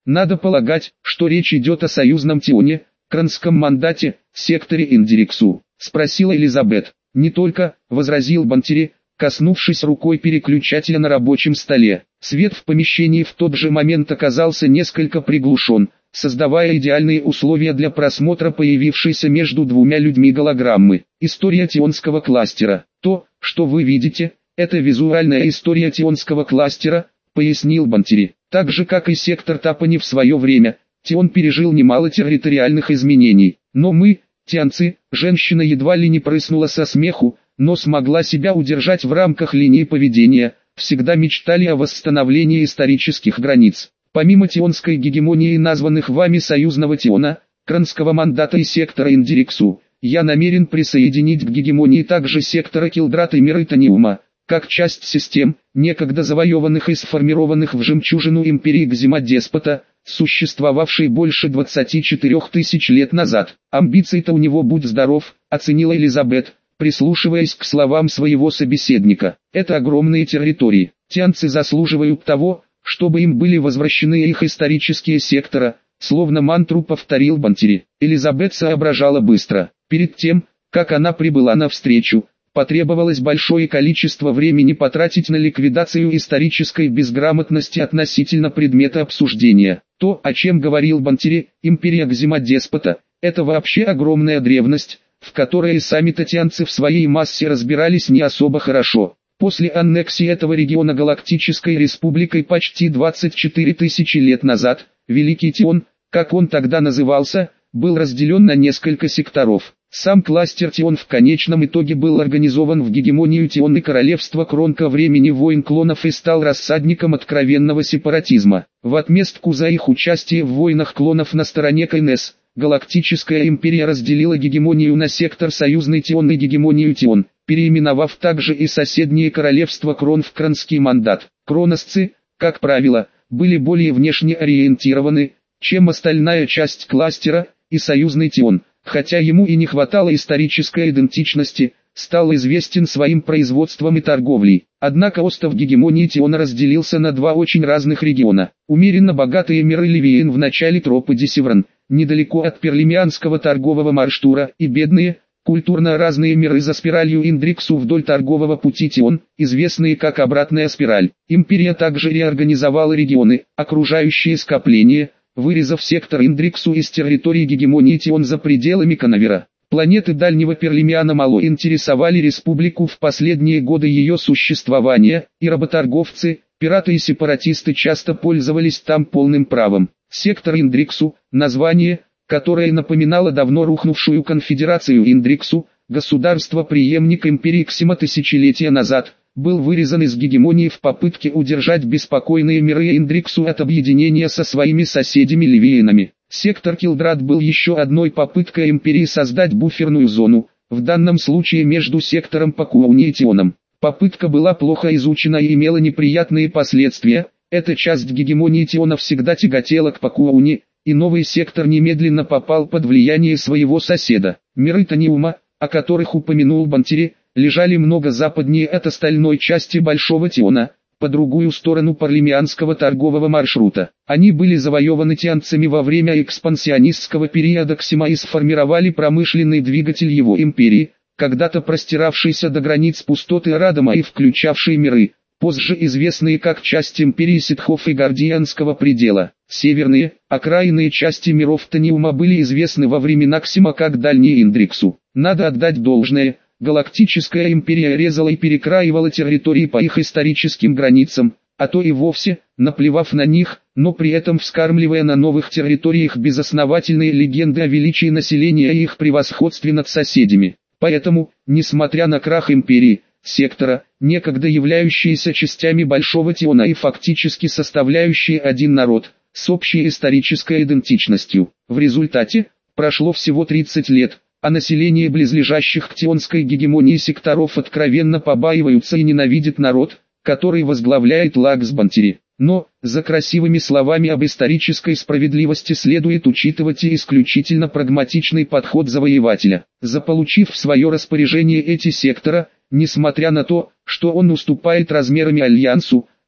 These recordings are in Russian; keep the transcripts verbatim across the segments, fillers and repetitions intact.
Надо полагать, что речь идет о союзном Тионе, кронском мандате, секторе Индириксу, спросила Элизабет. Не только, возразил Бантери, коснувшись рукой переключателя на рабочем столе. Свет в помещении в тот же момент оказался несколько приглушен, создавая идеальные условия для просмотра появившейся между двумя людьми голограммы. История Тионского кластера. То, что вы видите, это визуальная история Тионского кластера, пояснил Бантери. Так же как и сектор Тапани в свое время, Тион пережил немало территориальных изменений. Но мы, тианцы, женщина едва ли не прыснула со смеху, но смогла себя удержать в рамках линии поведения, всегда мечтали о восстановлении исторических границ. Помимо тионской гегемонии названных вами союзного Тиона, кронского мандата и сектора Индириксу, я намерен присоединить к гегемонии также сектора Килдрат и миры Таниума, как часть систем, некогда завоеванных и сформированных в жемчужину империи Кзимат-деспота, существовавшей больше двадцати четырёх тысяч лет назад. Амбиций-то у него будь здоров, оценила Элизабет, прислушиваясь к словам своего собеседника. Это огромные территории. Тианцы заслуживают того, чтобы им были возвращены их исторические сектора, словно мантру повторил Бантери. Элизабет соображала быстро. Перед тем, как она прибыла на встречу, потребовалось большое количество времени потратить на ликвидацию исторической безграмотности относительно предмета обсуждения. То, о чем говорил Бантери, империя Кзимат-деспота, это вообще огромная древность, в которой и сами татьянцы в своей массе разбирались не особо хорошо. После аннексии этого региона Галактической Республикой почти двадцать четыре тысячи лет назад, Великий Тион, как он тогда назывался, был разделен на несколько секторов. Сам кластер Тион в конечном итоге был организован в гегемонию Тион и королевство Кронка времени войн клонов и стал рассадником откровенного сепаратизма. В отместку за их участие в войнах клонов на стороне КНС, Галактическая империя разделила гегемонию на сектор союзный Тион и гегемонию Тион, переименовав также и соседние королевства Крон в кронский мандат. Кроносцы, как правило, были более внешне ориентированы, чем остальная часть кластера, и союзный Тион, хотя ему и не хватало исторической идентичности, стал известен своим производством и торговлей. Однако остов гегемонии Тиона разделился на два очень разных региона. Умеренно богатые миры Ливиен в начале Тропы Севран, недалеко от Перлимианского торгового маршрута, и бедные, культурно разные миры за спиралью Индриксу вдоль торгового пути Тион, известные как обратная спираль. Империя также реорганизовала регионы, окружающие скопления, вырезав сектор Индриксу из территории гегемонии Тион за пределами Канавера. Планеты дальнего Перлимиана мало интересовали республику в последние годы ее существования, и работорговцы, пираты и сепаратисты часто пользовались там полным правом. Сектор Индриксу, название, которое напоминало давно рухнувшую конфедерацию Индриксу, государство-преемник империи Ксима тысячелетия назад, был вырезан из гегемонии в попытке удержать беспокойные миры Индриксу от объединения со своими соседями Ливиенами. Сектор Килдрат был еще одной попыткой империи создать буферную зону, в данном случае между сектором Пакуауни и Тионом. Попытка была плохо изучена и имела неприятные последствия. Эта часть гегемонии Тиона всегда тяготела к Пакуауни, и новый сектор немедленно попал под влияние своего соседа. Миры Таниума, о которых упомянул Бантери, лежали много западнее от остальной части Большого Тиона, по другую сторону Парлимианского торгового маршрута. Они были завоеваны тианцами во время экспансионистского периода Ксима и сформировали промышленный двигатель его империи, когда-то простиравшийся до границ пустоты Радома и включавший миры, позже известные как часть империи ситхов и Гордианского предела. Северные, окраинные части миров Таниума были известны во времена Ксима как Дальний Индриксу. Надо отдать должное, Галактическая империя резала и перекраивала территории по их историческим границам, а то и вовсе, наплевав на них, но при этом вскармливая на новых территориях безосновательные легенды о величии населения и их превосходстве над соседями. Поэтому, несмотря на крах империи, сектора, некогда являющиеся частями Большого Тиона и фактически составляющие один народ, с общей исторической идентичностью. В результате, прошло всего тридцать лет, а население близлежащих к тионской гегемонии секторов откровенно побаиваются и ненавидят народ, который возглавляет Лагс Бантери. Но, за красивыми словами об исторической справедливости следует учитывать и исключительно прагматичный подход завоевателя. Заполучив в свое распоряжение эти сектора, несмотря на то, что он уступает размерами Альянсу,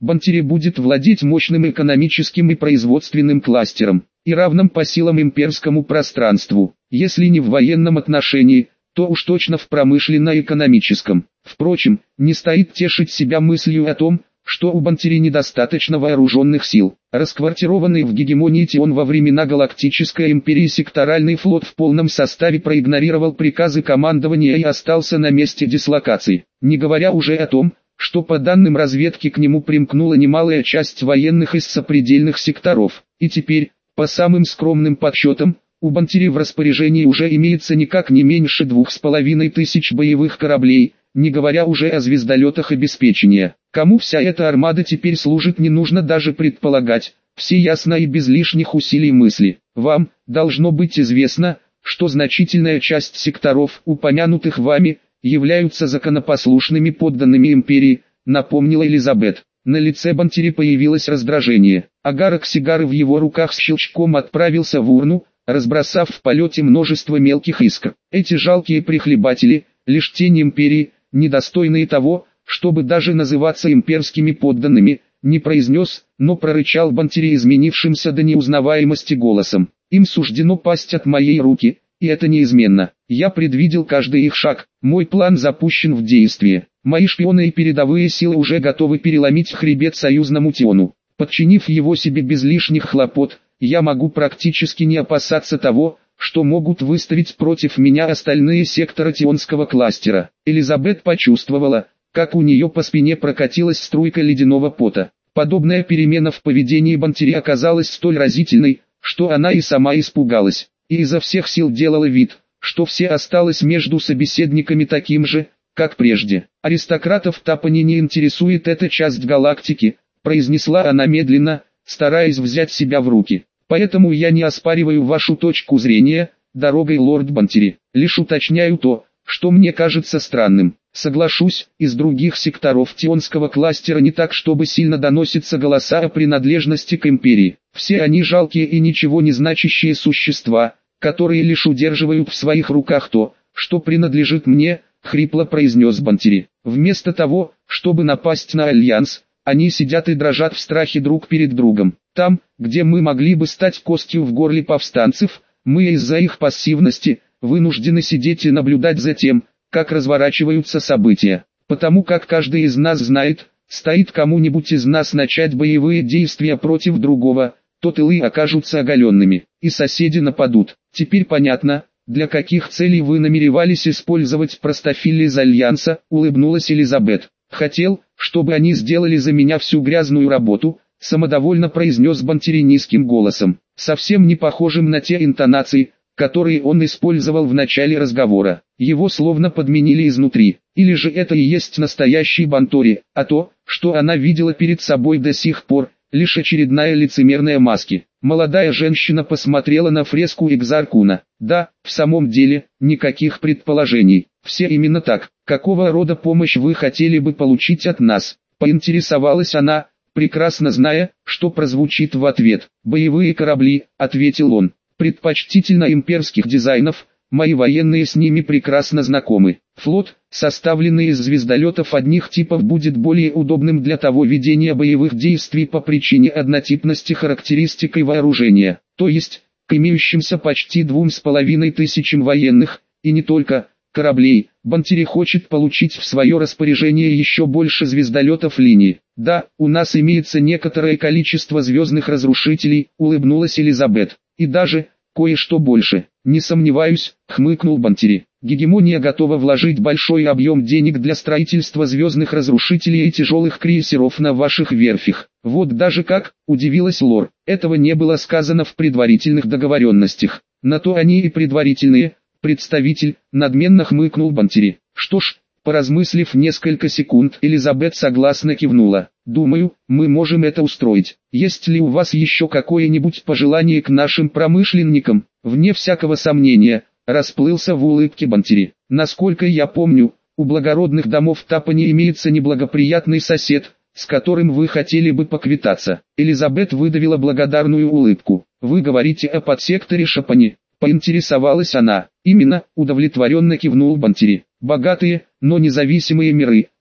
Бантери будет владеть мощным экономическим и производственным кластером, и равным по силам имперскому пространству, если не в военном отношении, то уж точно в промышленно-экономическом. Впрочем, не стоит тешить себя мыслью о том, что у Бантери недостаточно вооруженных сил. Расквартированный в гегемонии Тион во времена Галактической империи секторальный флот в полном составе проигнорировал приказы командования и остался на месте дислокации, не говоря уже о том, что по данным разведки к нему примкнула немалая часть военных из сопредельных секторов, и теперь, по самым скромным подсчетам, у Бантери в распоряжении уже имеется никак не меньше двух с половиной тысяч боевых кораблей, не говоря уже о звездолетах обеспечения. Кому вся эта армада теперь служит, не нужно даже предполагать, все ясно и без лишних усилий мысли. Вам должно быть известно, что значительная часть секторов, упомянутых вами, являются законопослушными подданными империи, напомнила Элизабет. На лице Бантери появилось раздражение. Агарок сигары в его руках с щелчком отправился в урну, разбросав в полете множество мелких искр. Эти жалкие прихлебатели, лишь тень империи, недостойные того, чтобы даже называться имперскими подданными, не произнес, но прорычал Бантери изменившимся до неузнаваемости голосом. Им суждено пасть от моей руки, и это неизменно. Я предвидел каждый их шаг, мой план запущен в действие. Мои шпионы и передовые силы уже готовы переломить хребет союзному Тиону. Подчинив его себе без лишних хлопот, я могу практически не опасаться того, что могут выставить против меня остальные секторы Тионского кластера. Элизабет почувствовала, как у нее по спине прокатилась струйка ледяного пота. Подобная перемена в поведении Бантери оказалась столь разительной, что она и сама испугалась, и изо всех сил делала вид, что все осталось между собеседниками таким же, как прежде. «Аристократов Тапани не интересует эта часть галактики», произнесла она медленно, стараясь взять себя в руки. «Поэтому я не оспариваю вашу точку зрения, дорогой лорд Бантери, лишь уточняю то, что мне кажется странным. Соглашусь, из других секторов Тионского кластера не так чтобы сильно доносятся голоса о принадлежности к империи. Все они жалкие и ничего не значащие существа, которые лишь удерживают в своих руках то, что принадлежит мне», — хрипло произнес Бантери. «Вместо того, чтобы напасть на Альянс, они сидят и дрожат в страхе друг перед другом. Там, где мы могли бы стать костью в горле повстанцев, мы из-за их пассивности вынуждены сидеть и наблюдать за тем, как разворачиваются события. Потому как каждый из нас знает, стоит кому-нибудь из нас начать боевые действия против другого, то тылы окажутся оголенными, и соседи нападут. Теперь понятно, для каких целей вы намеревались использовать простофиль из Альянса, улыбнулась Элизабет. Хотел, чтобы они сделали за меня всю грязную работу, самодовольно произнес Бантери низким голосом, совсем не похожим на те интонации, которые он использовал в начале разговора. Его словно подменили изнутри. Или же это и есть настоящий Бантори, а то, что она видела перед собой до сих пор, лишь очередная лицемерная маски. Молодая женщина посмотрела на фреску Экзаркуна. Да, в самом деле, никаких предположений. Все именно так. Какого рода помощь вы хотели бы получить от нас? Поинтересовалась она, прекрасно зная, что прозвучит в ответ. «Боевые корабли», — ответил он. «Предпочтительно имперских дизайнов, мои военные с ними прекрасно знакомы. Флот, составленный из звездолетов одних типов, будет более удобным для того ведения боевых действий по причине однотипности характеристик и вооружения, то есть, к имеющимся почти двум с половиной тысячам военных, и не только, кораблей. Бантери хочет получить в свое распоряжение еще больше звездолетов линии. Да, у нас имеется некоторое количество звездных разрушителей», — улыбнулась Элизабет. «И даже кое-что больше». «Не сомневаюсь», — хмыкнул Бантери. «Гегемония готова вложить большой объем денег для строительства звездных разрушителей и тяжелых крейсеров на ваших верфях». «Вот даже как», — удивилась Лор. «Этого не было сказано в предварительных договоренностях». «На то они и предварительные, представитель», — надменно хмыкнул Бантери. «Что ж», — поразмыслив несколько секунд, Элизабет согласно кивнула. «Думаю, мы можем это устроить. Есть ли у вас еще какое-нибудь пожелание к нашим промышленникам?» «Вне всякого сомнения», — расплылся в улыбке Бантери. «Насколько я помню, у благородных домов Тапани имеется неблагоприятный сосед, с которым вы хотели бы поквитаться». Элизабет выдавила благодарную улыбку. «Вы говорите о подсекторе Шапани?» — поинтересовалась она. «Именно», — удовлетворенно кивнул Бантери. «Богатые, но независимые миры,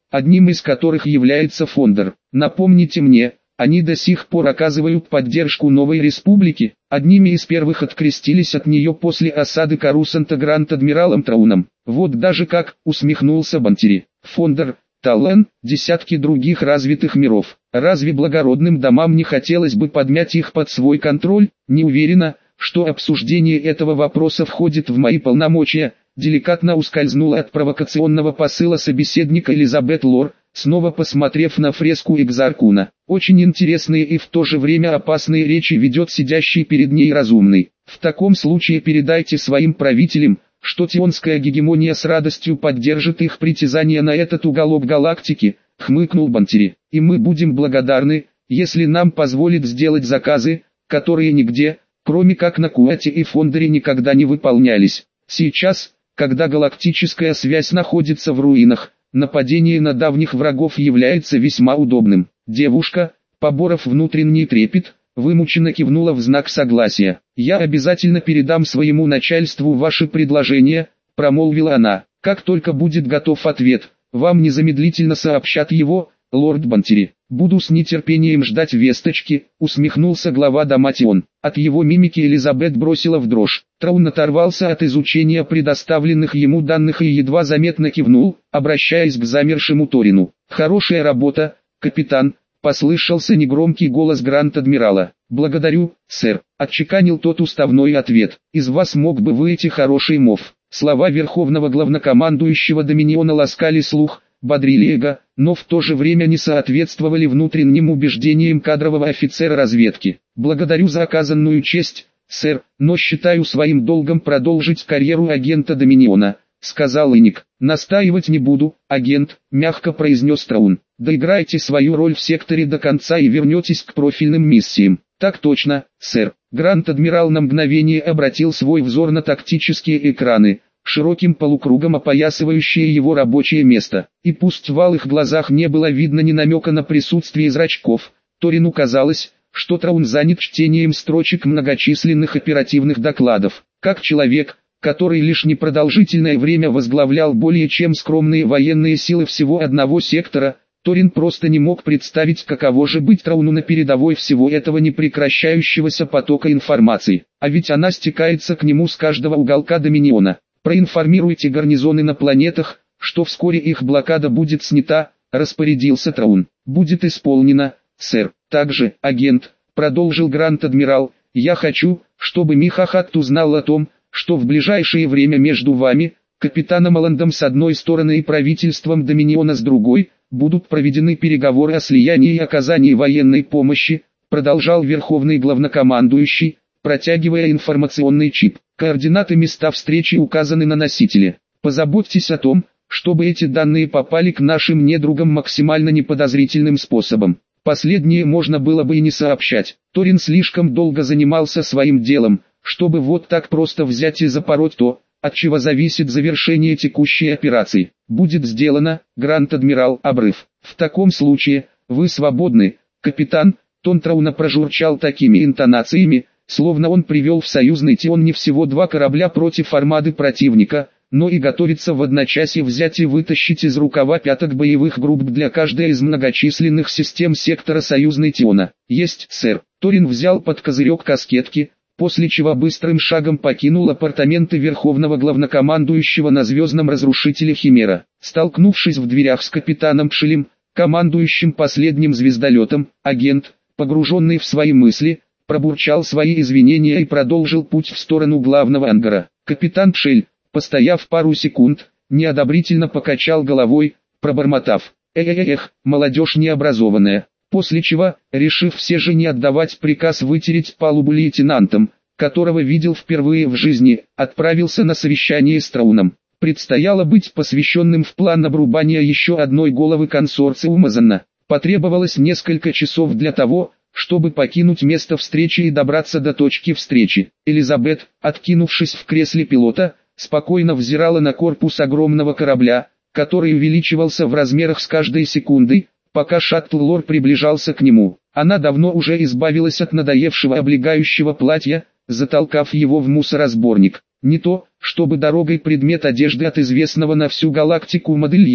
одним из которых является Фондер. Напомните мне, они до сих пор оказывают поддержку новой республике, одними из первых открестились от нее после осады Корусанта Гранд-адмиралом Трауном. Вот даже как, усмехнулся Бантери. Фондер, Таллен, десятки других развитых миров. Разве благородным домам не хотелось бы подмять их под свой контроль? Не уверена, что обсуждение этого вопроса входит в мои полномочия. Деликатно ускользнула от провокационного посыла собеседника Элизабет Лор, снова посмотрев на фреску Экзаркуна. Очень интересные и в то же время опасные речи ведет сидящий перед ней разумный. В таком случае передайте своим правителям, что тионская гегемония с радостью поддержит их притязание на этот уголок галактики, хмыкнул Бантери. И мы будем благодарны, если нам позволит сделать заказы, которые нигде, кроме как на Куате и Фондере, никогда не выполнялись. Сейчас, когда галактическая связь находится в руинах, нападение на давних врагов является весьма удобным. Девушка, поборов внутренний трепет, вымученно кивнула в знак согласия. «Я обязательно передам своему начальству ваши предложения», — промолвила она. «Как только будет готов ответ, вам незамедлительно сообщат его, лорд Бантери. Буду с нетерпением ждать весточки», — усмехнулся глава дома Тион. От его мимики Элизабет бросила в дрожь. Траун оторвался от изучения предоставленных ему данных и едва заметно кивнул, обращаясь к замершему Торину. «Хорошая работа, капитан», — послышался негромкий голос Гранд-адмирала. «Благодарю, сэр», — отчеканил тот уставной ответ. «Из вас мог бы выйти хороший мов». Слова верховного главнокомандующего Доминиона ласкали слух, бодрили эго, но в то же время не соответствовали внутренним убеждениям кадрового офицера разведки. «Благодарю за оказанную честь, сэр, но считаю своим долгом продолжить карьеру агента Доминиона», — сказал Иник. «Настаивать не буду, агент», — мягко произнес Траун. «Доиграйте свою роль в секторе до конца и вернетесь к профильным миссиям». «Так точно, сэр». Гранд-адмирал на мгновение обратил свой взор на тактические экраны, широким полукругом опоясывающие его рабочее место. И пусть в алых глазах не было видно ни намека на присутствие зрачков, Торину казалось, что Траун занят чтением строчек многочисленных оперативных докладов. Как человек, который лишь непродолжительное время возглавлял более чем скромные военные силы всего одного сектора, Торин просто не мог представить, каково же быть Трауну на передовой всего этого непрекращающегося потока информации. А ведь она стекается к нему с каждого уголка Доминиона. «Проинформируйте гарнизоны на планетах, что вскоре их блокада будет снята», — распорядился Траун. «Будет исполнено, сэр». «Также, агент», — продолжил Гранд-адмирал, — «я хочу, чтобы Михахат узнал о том, что в ближайшее время между вами, капитаном Оландом с одной стороны и правительством Доминиона с другой, будут проведены переговоры о слиянии и оказании военной помощи», — продолжал верховный главнокомандующий, протягивая информационный чип. «Координаты места встречи указаны на носителе. Позаботьтесь о том, чтобы эти данные попали к нашим недругам максимально неподозрительным способом. Последнее можно было бы и не сообщать. Торин слишком долго занимался своим делом, чтобы вот так просто взять и запороть то, от чего зависит завершение текущей операции. Будет сделано, Гранд-адмирал. Обрыв. В таком случае, вы свободны, капитан». Тон Трауна прожурчал такими интонациями, словно он привел в союзный Тион не всего два корабля против армады противника, но и готовится в одночасье взять и вытащить из рукава пяток боевых групп для каждой из многочисленных систем сектора союзной Тиона. «Есть, сэр». Торин взял под козырек каскетки, после чего быстрым шагом покинул апартаменты верховного главнокомандующего на звездном разрушителе Химера. Столкнувшись в дверях с капитаном Пшелем, командующим последним звездолетом, агент, погруженный в свои мысли, пробурчал свои извинения и продолжил путь в сторону главного ангара. Капитан Пшель, постояв пару секунд, неодобрительно покачал головой, пробормотав: «Эх, молодежь необразованная», после чего, решив все же не отдавать приказ вытереть палубу лейтенантом, которого видел впервые в жизни, отправился на совещание с Трауном. Предстояло быть посвященным в план обрубания еще одной головы консорциума Занна. Потребовалось несколько часов для того, чтобы покинуть место встречи и добраться до точки встречи. Элизабет, откинувшись в кресле пилота, спокойно взирала на корпус огромного корабля, который увеличивался в размерах с каждой секундой, пока шаттл Лор приближался к нему. Она давно уже избавилась от надоевшего облегающего платья, затолкав его в мусоросборник. Не то, чтобы дорогой предмет одежды от известного на всю галактику модельера,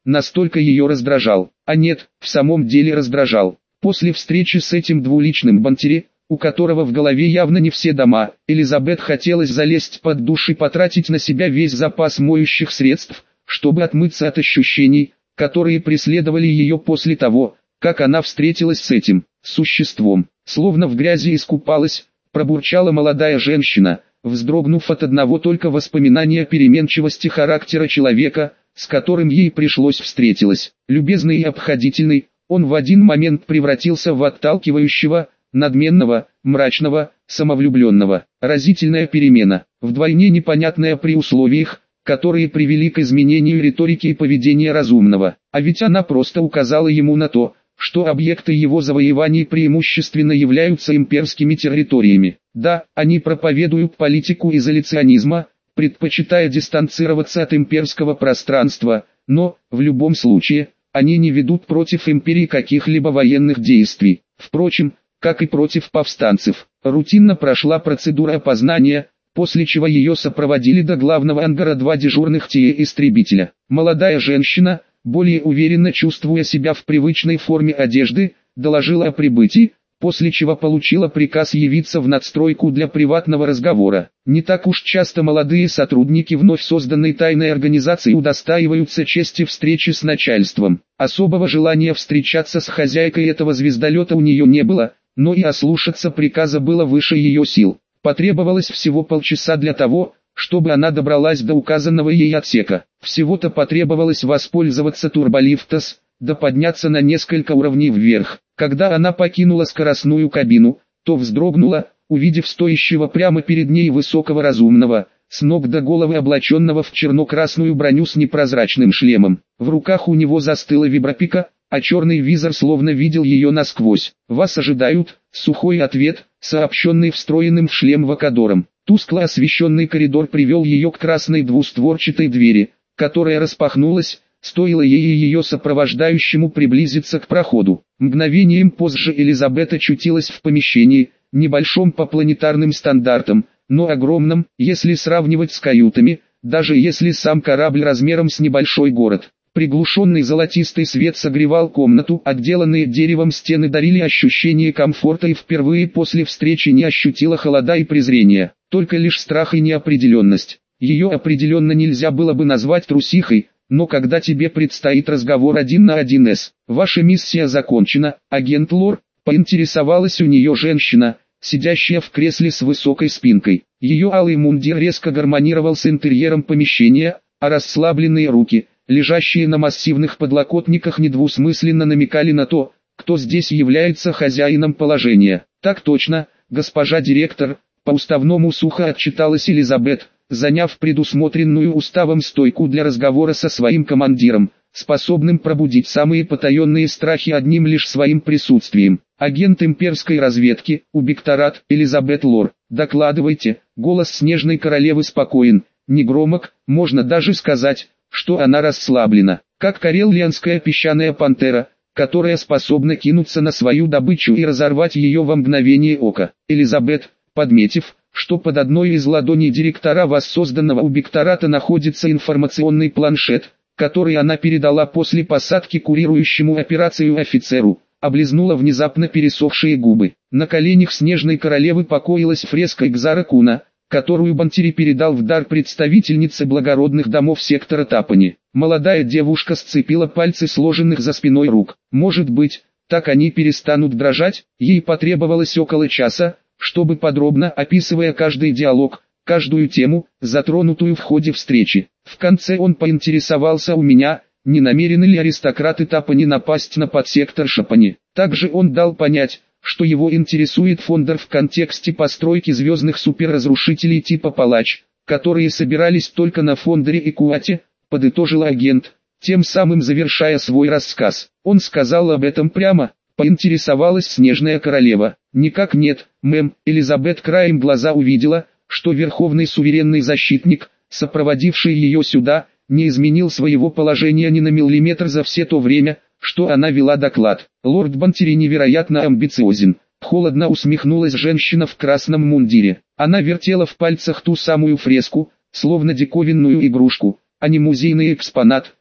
настолько ее раздражал. А нет, в самом деле раздражал. После встречи с этим двуличным Бантери, у которого в голове явно не все дома, Элизабет хотелось залезть под душ и потратить на себя весь запас моющих средств, чтобы отмыться от ощущений, которые преследовали ее после того, как она встретилась с этим существом. Словно в грязи искупалась, пробурчала молодая женщина, вздрогнув от одного только воспоминания переменчивости характера человека, с которым ей пришлось встретилась. Любезный и обходительный, он в один момент превратился в отталкивающего, надменного, мрачного, самовлюбленного. Разительная перемена, вдвойне непонятная при условиях, которые привели к изменению риторики и поведения разумного. А ведь она просто указала ему на то, что объекты его завоеваний преимущественно являются имперскими территориями. Да, они проповедуют политику изоляционизма, предпочитая дистанцироваться от имперского пространства, но, в любом случае, они не ведут против империи каких-либо военных действий. Впрочем, как и против повстанцев, рутинно прошла процедура опознания, после чего ее сопроводили до главного ангара два дежурных ТИЭ-истребителя. Молодая женщина, более уверенно чувствуя себя в привычной форме одежды, доложила о прибытии, после чего получила приказ явиться в надстройку для приватного разговора. Не так уж часто молодые сотрудники вновь созданной тайной организации удостаиваются чести встречи с начальством. Особого желания встречаться с хозяйкой этого звездолета у нее не было, но и ослушаться приказа было выше ее сил. Потребовалось всего полчаса для того, чтобы она добралась до указанного ей отсека. Всего-то потребовалось воспользоваться турболифтом, да подняться на несколько уровней вверх. Когда она покинула скоростную кабину, то вздрогнула, увидев стоящего прямо перед ней высокого разумного, с ног до головы облаченного в черно-красную броню с непрозрачным шлемом. В руках у него застыла вибропика, а черный визор словно видел ее насквозь. «Вас ожидают», — сухой ответ, сообщенный встроенным в шлем вокадором. Тускло освещенный коридор привел ее к красной двустворчатой двери, которая распахнулась, стоило ей и ее сопровождающему приблизиться к проходу. Мгновением позже Элизабет очутилась в помещении, небольшом по планетарным стандартам, но огромном, если сравнивать с каютами, даже если сам корабль размером с небольшой город. Приглушенный золотистый свет согревал комнату, отделанные деревом стены дарили ощущение комфорта, и впервые после встречи не ощутила холода и презрения, только лишь страх и неопределенность. Ее определенно нельзя было бы назвать трусихой, но когда тебе предстоит разговор один на один с «Ваша миссия закончена, агент Лор», поинтересовалась у нее женщина, сидящая в кресле с высокой спинкой. Ее алый мундир резко гармонировал с интерьером помещения, а расслабленные руки, лежащие на массивных подлокотниках, недвусмысленно намекали на то, кто здесь является хозяином положения. «Так точно, госпожа директор», — по уставному сухо отчиталась Элизабет, заняв предусмотренную уставом стойку для разговора со своим командиром, способным пробудить самые потаенные страхи одним лишь своим присутствием. «Агент имперской разведки, Убикторат, Элизабет Лор, докладывайте». Голос снежной королевы спокоен, негромок, можно даже сказать, что она расслаблена, как карелианская песчаная пантера, которая способна кинуться на свою добычу и разорвать ее во мгновение ока. Элизабет, подметив, что под одной из ладоней директора воссозданного Убиктората находится информационный планшет, который она передала после посадки курирующему операцию офицеру, облизнула внезапно пересохшие губы. На коленях снежной королевы покоилась фреска Экзара Куна, которую Бантери передал в дар представительнице благородных домов сектора Тапани. Молодая девушка сцепила пальцы сложенных за спиной рук. Может быть, так они перестанут дрожать. Ей потребовалось около часа, чтобы подробно описывая каждый диалог, каждую тему, затронутую в ходе встречи. В конце он поинтересовался у меня, не намерены ли аристократы Тапани напасть на подсектор Шапани. Также он дал понять, что его интересует Фондер в контексте постройки звездных суперразрушителей типа Палач, которые собирались только на Фондере и Куате, подытожил агент, тем самым завершая свой рассказ. Он сказал об этом прямо, поинтересовалась снежная королева. Никак нет, мэм. Элизабет краем глаза увидела, что верховный суверенный защитник, сопроводивший ее сюда, не изменил своего положения ни на миллиметр за все то время, что она вела доклад. Лорд Бантери невероятно амбициозен. Холодно усмехнулась женщина в красном мундире. Она вертела в пальцах ту самую фреску, словно диковинную игрушку, а не музейный экспонат,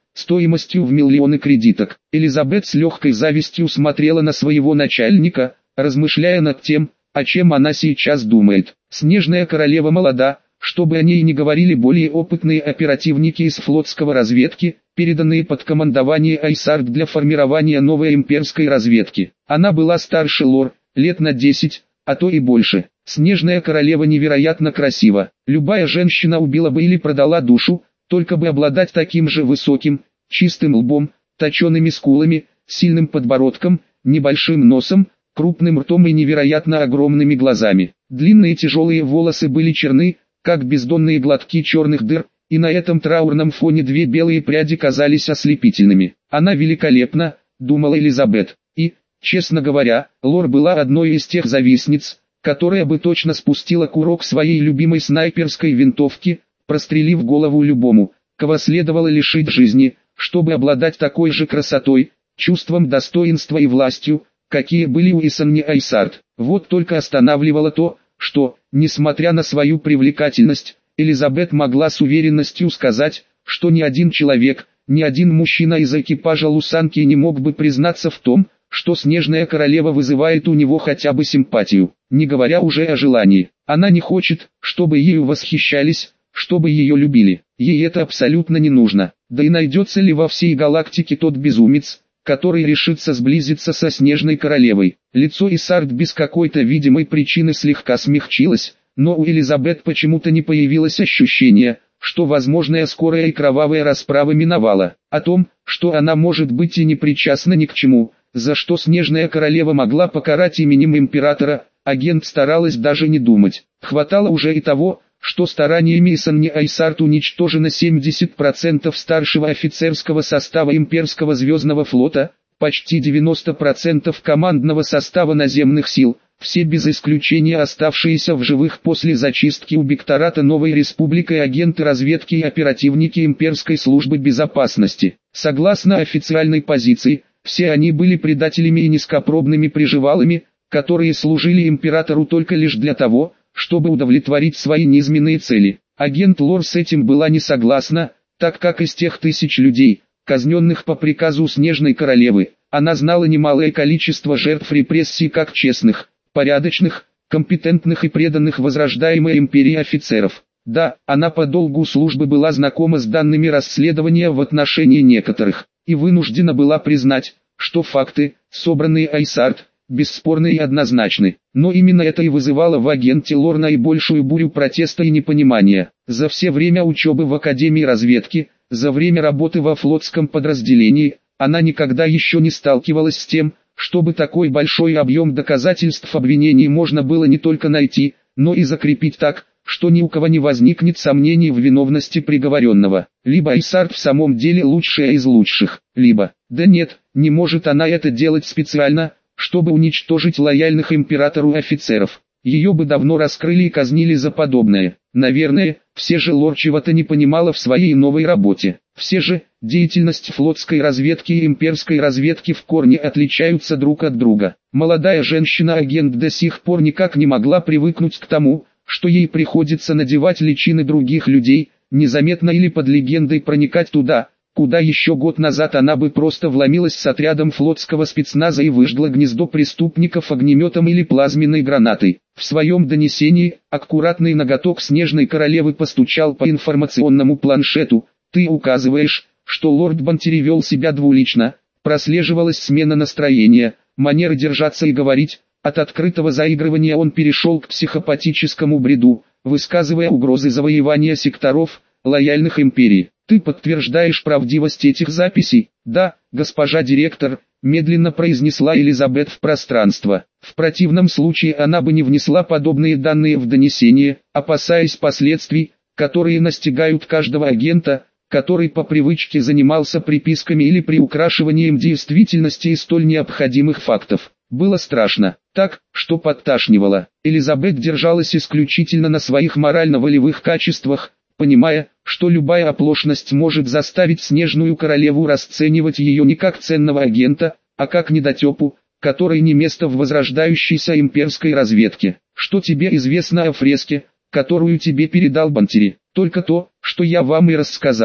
стоимостью в миллионы кредиток. Элизабет с легкой завистью смотрела на своего начальника, размышляя над тем, о чем она сейчас думает. Снежная королева молода, чтобы о ней не говорили более опытные оперативники из флотского разведки, переданные под командование Айсарт для формирования новой имперской разведки. Она была старше Лор, лет на десять, а то и больше. Снежная королева невероятно красива. Любая женщина убила бы или продала душу, только бы обладать таким же высоким, чистым лбом, точеными скулами, сильным подбородком, небольшим носом, крупным ртом и невероятно огромными глазами. Длинные тяжелые волосы были черны, как бездонные глотки черных дыр, и на этом траурном фоне две белые пряди казались ослепительными. Она великолепна, думала Элизабет, и, честно говоря, Лор была одной из тех завистниц, которая бы точно спустила курок своей любимой снайперской винтовки, прострелив голову любому, кого следовало лишить жизни, чтобы обладать такой же красотой, чувством достоинства и властью, какие были у Исанни Айсарт. Вот только останавливало то, что, несмотря на свою привлекательность, Элизабет могла с уверенностью сказать, что ни один человек, ни один мужчина из экипажа Лусанки не мог бы признаться в том, что Снежная Королева вызывает у него хотя бы симпатию, не говоря уже о желании. Она не хочет, чтобы ею восхищались, чтобы ее любили. Ей это абсолютно не нужно. Да и найдется ли во всей галактике тот безумец, который решится сблизиться со Снежной Королевой. Лицо Исарт без какой-то видимой причины слегка смягчилось, но у Элизабет почему-то не появилось ощущения, что возможная скорая и кровавая расправа миновала. О том, что она может быть и не причастна ни к чему, за что Снежная Королева могла покарать именем императора, агент старалась даже не думать. Хватало уже и того, что стараниями Исанни Айсарт уничтожено семьдесят процентов старшего офицерского состава имперского звездного флота, почти девяносто процентов командного состава наземных сил, все без исключения оставшиеся в живых после зачистки у Бектората Новой Республикой агенты разведки и оперативники имперской службы безопасности. Согласно официальной позиции, все они были предателями и низкопробными приживалами, которые служили императору только лишь для того, чтобы удовлетворить свои низменные цели. Агент Лор с этим была не согласна, так как из тех тысяч людей, казненных по приказу Снежной Королевы, она знала немалое количество жертв репрессий как честных, порядочных, компетентных и преданных возрождаемой империи офицеров. Да, она по долгу службы была знакома с данными расследования в отношении некоторых, и вынуждена была признать, что факты, собранные Айсарт, бесспорны и однозначны. Но именно это и вызывало в агенте Лор наибольшую бурю протеста и непонимания. За все время учебы в Академии разведки, за время работы во флотском подразделении, она никогда еще не сталкивалась с тем, чтобы такой большой объем доказательств обвинений можно было не только найти, но и закрепить так, что ни у кого не возникнет сомнений в виновности приговоренного. Либо Айсарт в самом деле лучшая из лучших, либо, да нет, не может она это делать специально, чтобы уничтожить лояльных императору офицеров. Ее бы давно раскрыли и казнили за подобное. Наверное, все же Лор чего-то не понимала в своей новой работе. Все же, деятельность флотской разведки и имперской разведки в корне отличаются друг от друга. Молодая женщина-агент до сих пор никак не могла привыкнуть к тому, что ей приходится надевать личины других людей, незаметно или под легендой проникать туда, куда еще год назад она бы просто вломилась с отрядом флотского спецназа и выжгла гнездо преступников огнеметом или плазменной гранатой. В своем донесении, аккуратный ноготок Снежной Королевы постучал по информационному планшету. «Ты указываешь, что лорд Бантери вел себя двулично, прослеживалась смена настроения, манера держаться и говорить. От открытого заигрывания он перешел к психопатическому бреду, высказывая угрозы завоевания секторов, лояльных империи. Ты подтверждаешь правдивость этих записей?» «Да, госпожа директор», медленно произнесла Элизабет в пространство. В противном случае она бы не внесла подобные данные в донесение, опасаясь последствий, которые настигают каждого агента, который по привычке занимался приписками или приукрашиванием действительности и столь необходимых фактов. Было страшно, так, что подташнивало. Элизабет держалась исключительно на своих морально-волевых качествах, понимая, что любая оплошность может заставить Снежную Королеву расценивать ее не как ценного агента, а как недотепу, которой не место в возрождающейся имперской разведке. «Что тебе известно о фреске, которую тебе передал Бантери?» «Только то, что я вам и рассказала.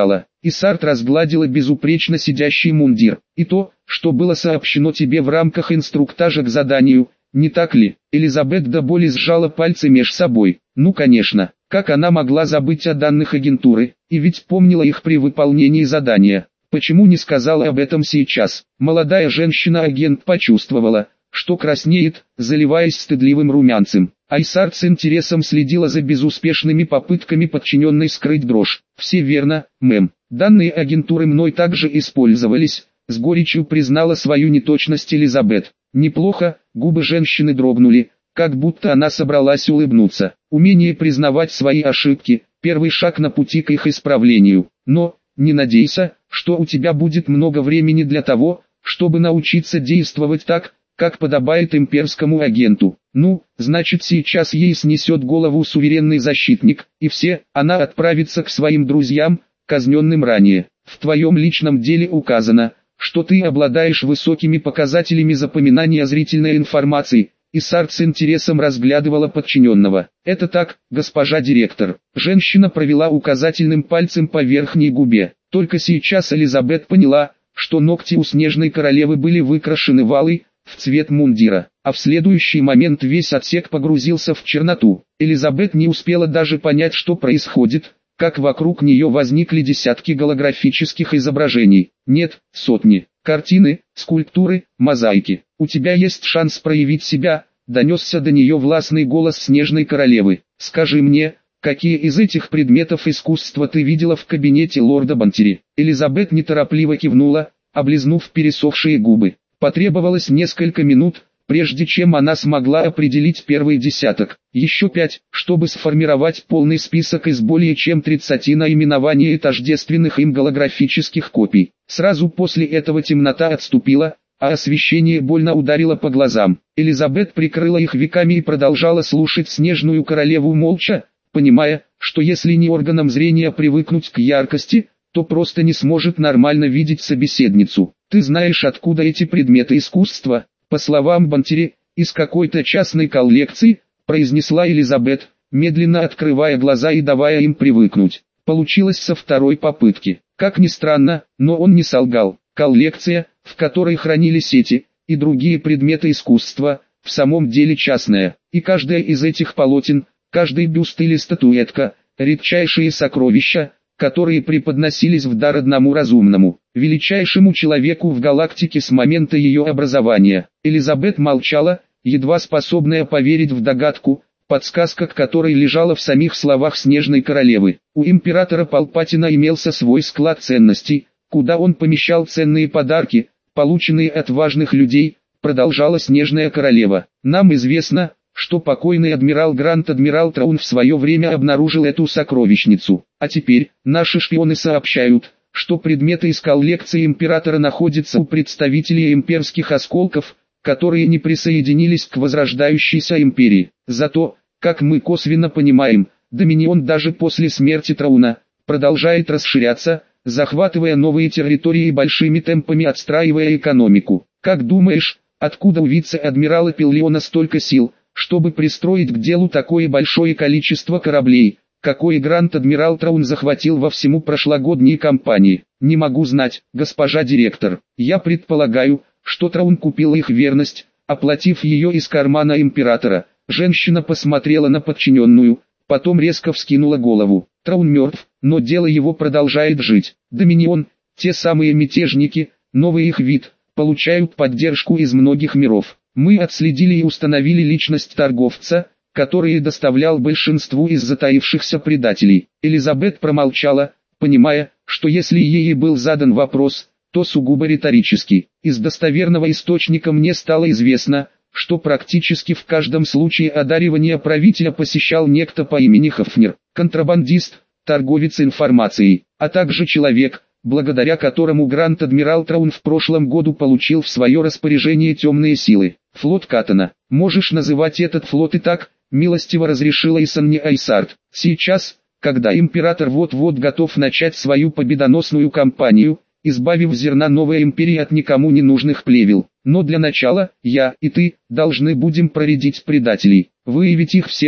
Исарт разгладила безупречно сидящий мундир. И то, что было сообщено тебе в рамках инструктажа к заданию, не так ли? Элизабет до боли сжала пальцы меж собой. Ну конечно, как она могла забыть о данных агентуры, и ведь помнила их при выполнении задания. Почему не сказала об этом сейчас? Молодая женщина-агент почувствовала, что краснеет, заливаясь стыдливым румянцем. Айсарт с интересом следила за безуспешными попытками подчиненной скрыть дрожь. «Все верно, мэм. Данные агентуры мной также использовались», — с горечью признала свою неточность Элизабет. «Неплохо», — губы женщины дрогнули, как будто она собралась улыбнуться. «Умение признавать свои ошибки — первый шаг на пути к их исправлению. Но, не надейся, что у тебя будет много времени для того, чтобы научиться действовать так, как подобает имперскому агенту. Ну, значит сейчас ей снесет голову суверенный защитник, и все, она отправится к своим друзьям, казненным ранее. В твоем личном деле указано, что ты обладаешь высокими показателями запоминания зрительной информации». Исарт с интересом разглядывала подчиненного. «Это так, госпожа директор». Женщина провела указательным пальцем по верхней губе. Только сейчас Элизабет поняла, что ногти у Снежной Королевы были выкрашены в алый, в цвет мундира, а в следующий момент весь отсек погрузился в черноту. Элизабет не успела даже понять, что происходит, как вокруг нее возникли десятки голографических изображений. Нет, сотни. Картины, скульптуры, мозаики. «У тебя есть шанс проявить себя», — донесся до нее властный голос Снежной Королевы. «Скажи мне, какие из этих предметов искусства ты видела в кабинете лорда Бантери?» Элизабет неторопливо кивнула, облизнув пересохшие губы. Потребовалось несколько минут, прежде чем она смогла определить первый десяток. Еще пять, чтобы сформировать полный список из более чем тридцати наименований и тождественных им голографических копий. Сразу после этого темнота отступила, а освещение больно ударило по глазам. Элизабет прикрыла их веками и продолжала слушать Снежную Королеву молча, понимая, что если не органам зрения привыкнуть к яркости, то просто не сможет нормально видеть собеседницу. «Ты знаешь, откуда эти предметы искусства?» «По словам Бантери, из какой-то частной коллекции», — произнесла Элизабет, медленно открывая глаза и давая им привыкнуть. Получилось со второй попытки. Как ни странно, но он не солгал. Коллекция, в которой хранились эти и другие предметы искусства, в самом деле частная, и каждая из этих полотен, каждый бюст или статуэтка, редчайшие сокровища, которые преподносились в дар одному разумному, величайшему человеку в галактике с момента ее образования. Элизабет молчала, едва способная поверить в догадку, подсказка к которой лежала в самих словах Снежной Королевы. У императора Палпатина имелся свой склад ценностей, куда он помещал ценные подарки, полученные от важных людей, продолжала Снежная Королева. Нам известно, что покойный адмирал Гранд-адмирал Траун в свое время обнаружил эту сокровищницу. А теперь, наши шпионы сообщают, что предметы из коллекции императора находятся у представителей имперских осколков, которые не присоединились к возрождающейся империи. Зато, как мы косвенно понимаем, Доминион даже после смерти Трауна продолжает расширяться, захватывая новые территории и большими темпами отстраивая экономику. Как думаешь, откуда у вице-адмирала Пиллиона столько сил, чтобы пристроить к делу такое большое количество кораблей, какой Гранд-адмирал Траун захватил во всему прошлогодней кампании? Не могу знать, госпожа директор. Я предполагаю, что Траун купил их верность, оплатив ее из кармана императора. Женщина посмотрела на подчиненную, потом резко вскинула голову. Траун мертв, но дело его продолжает жить. Доминион, те самые мятежники, новый их вид, получают поддержку из многих миров. Мы отследили и установили личность торговца, который доставлял большинству из затаившихся предателей. Элизабет промолчала, понимая, что если ей был задан вопрос, то сугубо риторический. Из достоверного источника мне стало известно, что практически в каждом случае одаривания правителя посещал некто по имени Хафнер, контрабандист, торговец информацией, а также человек, благодаря которому Гранд-адмирал Траун в прошлом году получил в свое распоряжение темные силы. Флот Каттона. Можешь называть этот флот и так, милостиво разрешила Исанни Айсарт. Сейчас, когда император вот-вот готов начать свою победоносную кампанию, избавив зерна новой империи от никому не нужных плевел. Но для начала, я и ты, должны будем проредить предателей, выявить их всех,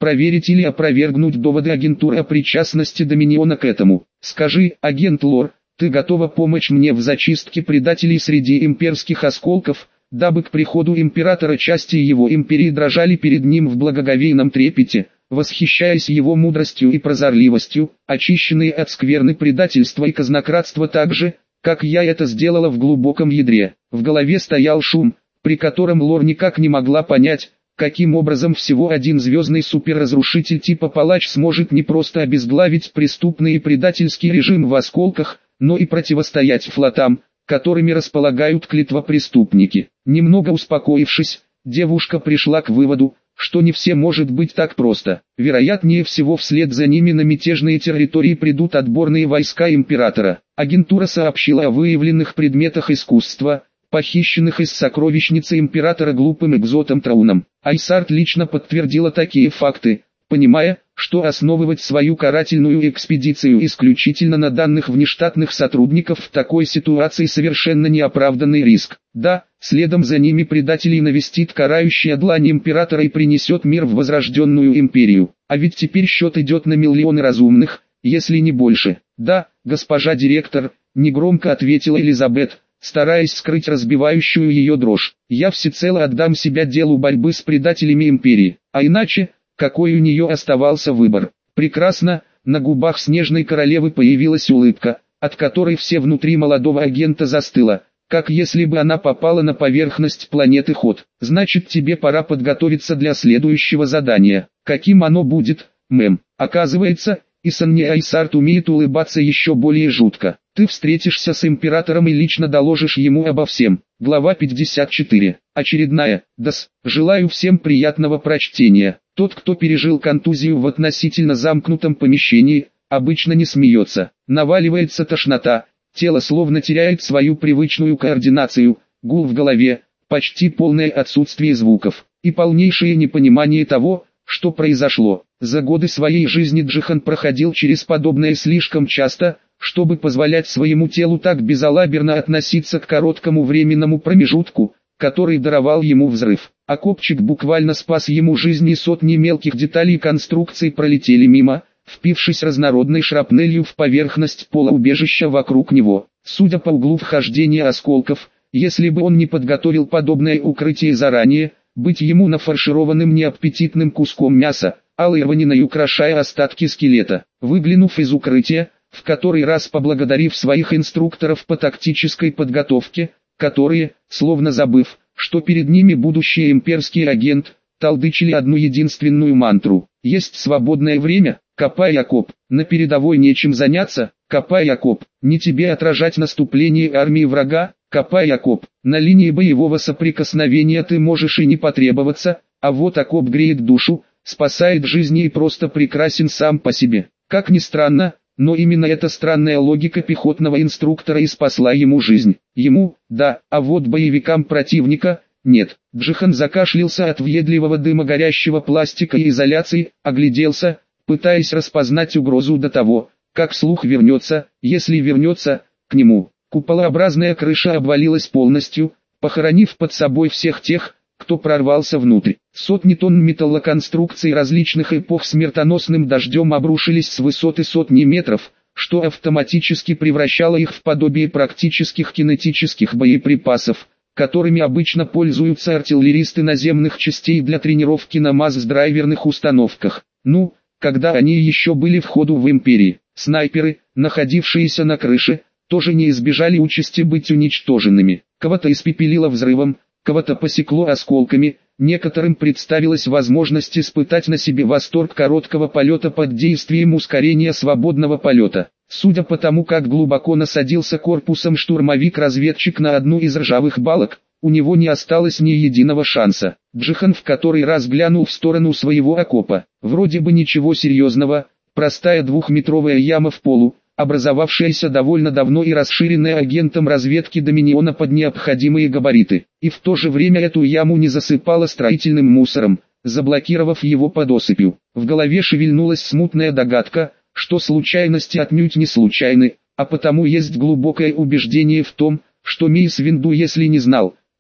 проверить или опровергнуть доводы агентуры о причастности Доминиона к этому. Скажи, агент Лор, ты готова помочь мне в зачистке предателей среди имперских осколков, дабы к приходу императора части его империи дрожали перед ним в благоговейном трепете, восхищаясь его мудростью и прозорливостью, очищенные от скверны предательства и казнократства так же, как я это сделала в глубоком ядре. В голове стоял шум, при котором Лор никак не могла понять, каким образом всего один звездный суперразрушитель типа Палач сможет не просто обезглавить преступный и предательский режим в осколках, но и противостоять флотам, которыми располагают клетвопреступники. Немного успокоившись, девушка пришла к выводу, что не все может быть так просто. Вероятнее всего вслед за ними на мятежные территории придут отборные войска императора. Агентура сообщила о выявленных предметах искусства, похищенных из сокровищницы императора глупым экзотом Трауном. Айсарт лично подтвердила такие факты, понимая, что основывать свою карательную экспедицию исключительно на данных внештатных сотрудников в такой ситуации совершенно неоправданный риск. Да, следом за ними предателей навестит карающая длань императора и принесет мир в возрожденную империю. А ведь теперь счет идет на миллионы разумных, если не больше. Да, госпожа директор, негромко ответила Элизабет, стараясь скрыть разбивающую ее дрожь. Я всецело отдам себя делу борьбы с предателями империи, а иначе, какой у нее оставался выбор? Прекрасно, на губах Снежной Королевы появилась улыбка, от которой все внутри молодого агента застыло, как если бы она попала на поверхность планеты Ход. Значит, тебе пора подготовиться для следующего задания. Каким оно будет, мэм? Оказывается, Исанни Айсарт умеет улыбаться еще более жутко. Ты встретишься с императором и лично доложишь ему обо всем. Глава пятьдесят четыре. Очередная. ДАС. Желаю всем приятного прочтения. Тот, кто пережил контузию в относительно замкнутом помещении, обычно не смеется. Наваливается тошнота, тело словно теряет свою привычную координацию, гул в голове, почти полное отсутствие звуков и полнейшее непонимание того, что произошло. За годы своей жизни Джихан проходил через подобное слишком часто, чтобы позволять своему телу так безалаберно относиться к короткому временному промежутку, который даровал ему взрыв. Окопчик буквально спас ему жизнь, и сотни мелких деталей конструкции пролетели мимо, впившись разнородной шрапнелью в поверхность пола убежища вокруг него. Судя по углу вхождения осколков, если бы он не подготовил подобное укрытие заранее, быть ему нафаршированным неаппетитным куском мяса, алой рваниной украшая остатки скелета. Выглянув из укрытия, в который раз поблагодарив своих инструкторов по тактической подготовке, которые, словно забыв, что перед ними будущий имперский агент, толдычили одну единственную мантру: «Есть свободное время, копай окоп, на передовой нечем заняться, копай окоп, не тебе отражать наступление армии врага, копай окоп, на линии боевого соприкосновения ты можешь и не потребоваться, а вот окоп греет душу, спасает жизни и просто прекрасен сам по себе». Как ни странно, но именно эта странная логика пехотного инструктора и спасла ему жизнь. Ему, да, а вот боевикам противника, нет. Джихан закашлялся от въедливого дыма горящего пластика и изоляции, огляделся, пытаясь распознать угрозу до того, как слух вернется, если вернется, к нему. Куполообразная крыша обвалилась полностью, похоронив под собой всех тех, кто прорвался внутрь. Сотни тонн металлоконструкций различных эпох смертоносным дождем обрушились с высоты сотни метров, что автоматически превращало их в подобие практических кинетических боеприпасов, которыми обычно пользуются артиллеристы наземных частей для тренировки на масс-драйверных установках. Ну, когда они еще были в ходу в империи, снайперы, находившиеся на крыше, тоже не избежали участи быть уничтоженными. Кого-то испепелило взрывом, кого-то посекло осколками, некоторым представилась возможность испытать на себе восторг короткого полета под действием ускорения свободного полета. Судя по тому, как глубоко насадился корпусом штурмовик-разведчик на одну из ржавых балок, у него не осталось ни единого шанса. Джихан в который раз глянул в сторону своего окопа. Вроде бы ничего серьезного, простая двухметровая яма в полу, образовавшаяся довольно давно и расширенная агентом разведки Доминиона под необходимые габариты. И в то же время эту яму не засыпало строительным мусором, заблокировав его под осыпью. В голове шевельнулась смутная догадка, что случайности отнюдь не случайны, а потому есть глубокое убеждение в том, что Мейс Винду, если не знал,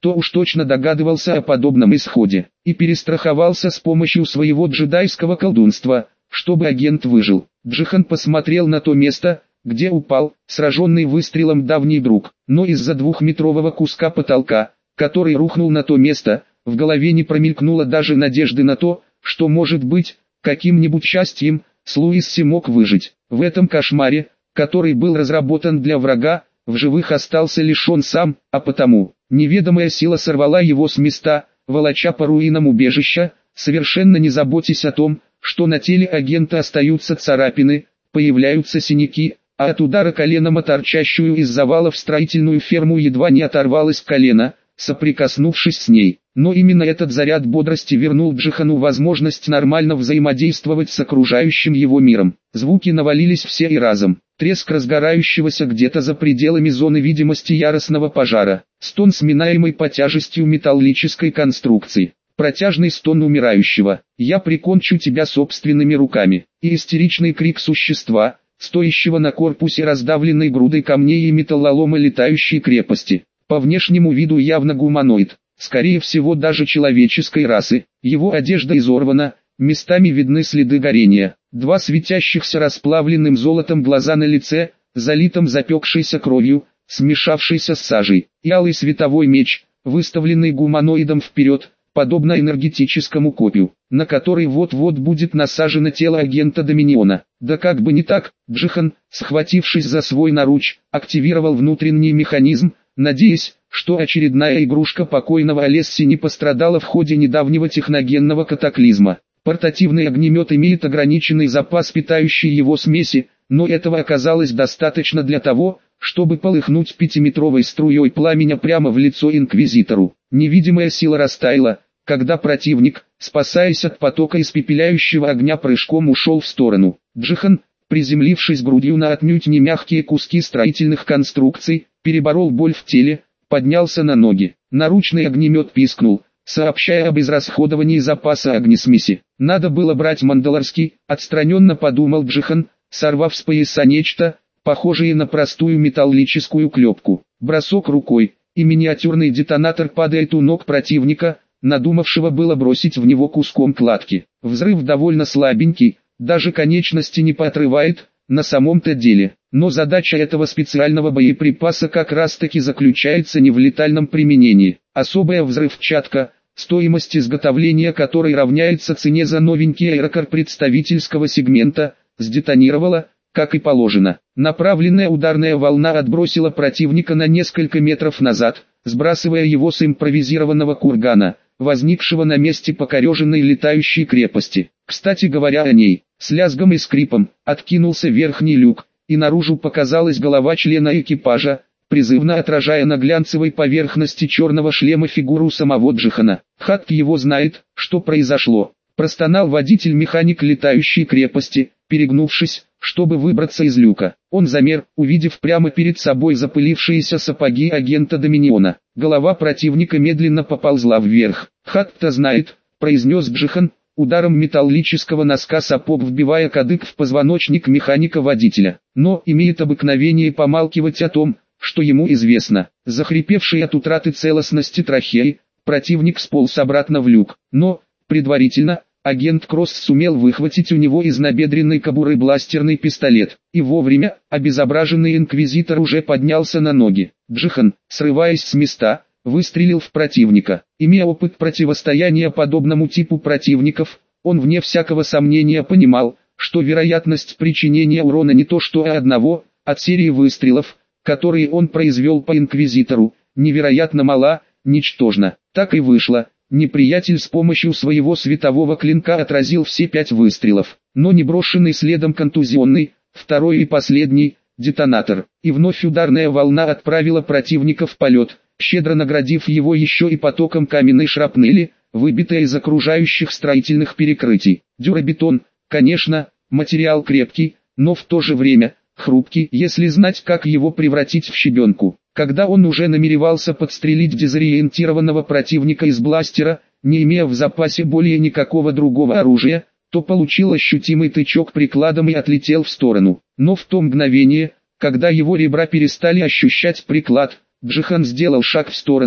то уж точно догадывался о подобном исходе, и перестраховался с помощью своего джедайского колдунства, чтобы агент выжил. Джихан посмотрел на то место, где упал, сраженный выстрелом давний друг, но из-за двухметрового куска потолка, который рухнул на то место, в голове не промелькнуло даже надежды на то, что может быть, каким-нибудь счастьем, Слуисси мог выжить. В этом кошмаре, который был разработан для врага, в живых остался лишь он сам, а потому, неведомая сила сорвала его с места, волоча по руинам убежища, совершенно не заботясь о том, что на теле агента остаются царапины, появляются синяки, а от удара коленом о торчащую из завалов строительную ферму едва не оторвалось колено, соприкоснувшись с ней. Но именно этот заряд бодрости вернул Джихану возможность нормально взаимодействовать с окружающим его миром. Звуки навалились все и разом. Треск разгорающегося где-то за пределами зоны видимости яростного пожара. Стон, сминаемый по тяжестью металлической конструкции. Протяжный стон умирающего. «Я прикончу тебя собственными руками». И истеричный крик существа, стоящего на корпусе раздавленной грудой камней и металлолома летающей крепости. По внешнему виду явно гуманоид, скорее всего даже человеческой расы. Его одежда изорвана, местами видны следы горения. Два светящихся расплавленным золотом глаза на лице, залитом запекшейся кровью, смешавшейся с сажей. И алый световой меч, выставленный гуманоидом вперед, подобно энергетическому копью, на который вот-вот будет насажено тело агента Доминиона. Да как бы не так, Джихан, схватившись за свой наруч, активировал внутренний механизм, надеясь, что очередная игрушка покойного Олесси не пострадала в ходе недавнего техногенного катаклизма. Портативный огнемет имеет ограниченный запас питающей его смеси, но этого оказалось достаточно для того, чтобы полыхнуть пятиметровой струей пламени прямо в лицо инквизитору. Невидимая сила растаяла, когда противник, спасаясь от потока испепеляющего огня, прыжком ушел в сторону. Джихан, приземлившись грудью на отнюдь не мягкие куски строительных конструкций, переборол боль в теле, поднялся на ноги. Наручный огнемет пискнул, сообщая об израсходовании запаса огнесмеси. Надо было брать мандалорский, отстраненно подумал Джихан, сорвав с пояса нечто, похожее на простую металлическую клепку. Бросок рукой, и миниатюрный детонатор падает у ног противника, надумавшего было бросить в него куском кладки. Взрыв довольно слабенький, даже конечности не поотрывает, на самом-то деле. Но задача этого специального боеприпаса как раз-таки заключается не в летальном применении. Особая взрывчатка, стоимость изготовления которой равняется цене за новенький аэрокар представительского сегмента, сдетонировала, как и положено. Направленная ударная волна отбросила противника на несколько метров назад, сбрасывая его с импровизированного кургана, возникшего на месте покореженной летающей крепости. Кстати говоря о ней, с лязгом и скрипом, откинулся верхний люк, и наружу показалась голова члена экипажа, призывно отражая на глянцевой поверхности черного шлема фигуру самого Джихана. Хатт его знает, что произошло. Простонал водитель-механик летающей крепости, перегнувшись, чтобы выбраться из люка. Он замер, увидев прямо перед собой запылившиеся сапоги агента Доминиона. Голова противника медленно поползла вверх. «Хатт-то знает», — произнес Джихан, ударом металлического носка сапог вбивая кадык в позвоночник механика-водителя. Но имеет обыкновение помалкивать о том, что ему известно. Захрипевший от утраты целостности трахеи, противник сполз обратно в люк. Но, предварительно, агент Кросс сумел выхватить у него из набедренной кобуры бластерный пистолет. И вовремя, обезображенный инквизитор уже поднялся на ноги. Джихан, срываясь с места, выстрелил в противника. Имея опыт противостояния подобному типу противников, он вне всякого сомнения понимал, что вероятность причинения урона не то что одного, от серии выстрелов, которые он произвел по инквизитору, невероятно мала, ничтожна. Так и вышло. Неприятель с помощью своего светового клинка отразил все пять выстрелов, но не брошенный следом контузионный, второй и последний, детонатор. И вновь ударная волна отправила противника в полет, щедро наградив его еще и потоком каменной шрапнели, выбитой из окружающих строительных перекрытий. Дюрабетон, конечно, материал крепкий, но в то же время хрупкий, если знать, как его превратить в щебенку. Когда он уже намеревался подстрелить дезориентированного противника из бластера, не имея в запасе более никакого другого оружия, то получил ощутимый тычок прикладом и отлетел в сторону. Но в то мгновение, когда его ребра перестали ощущать приклад, Джихан сделал шаг в сторону,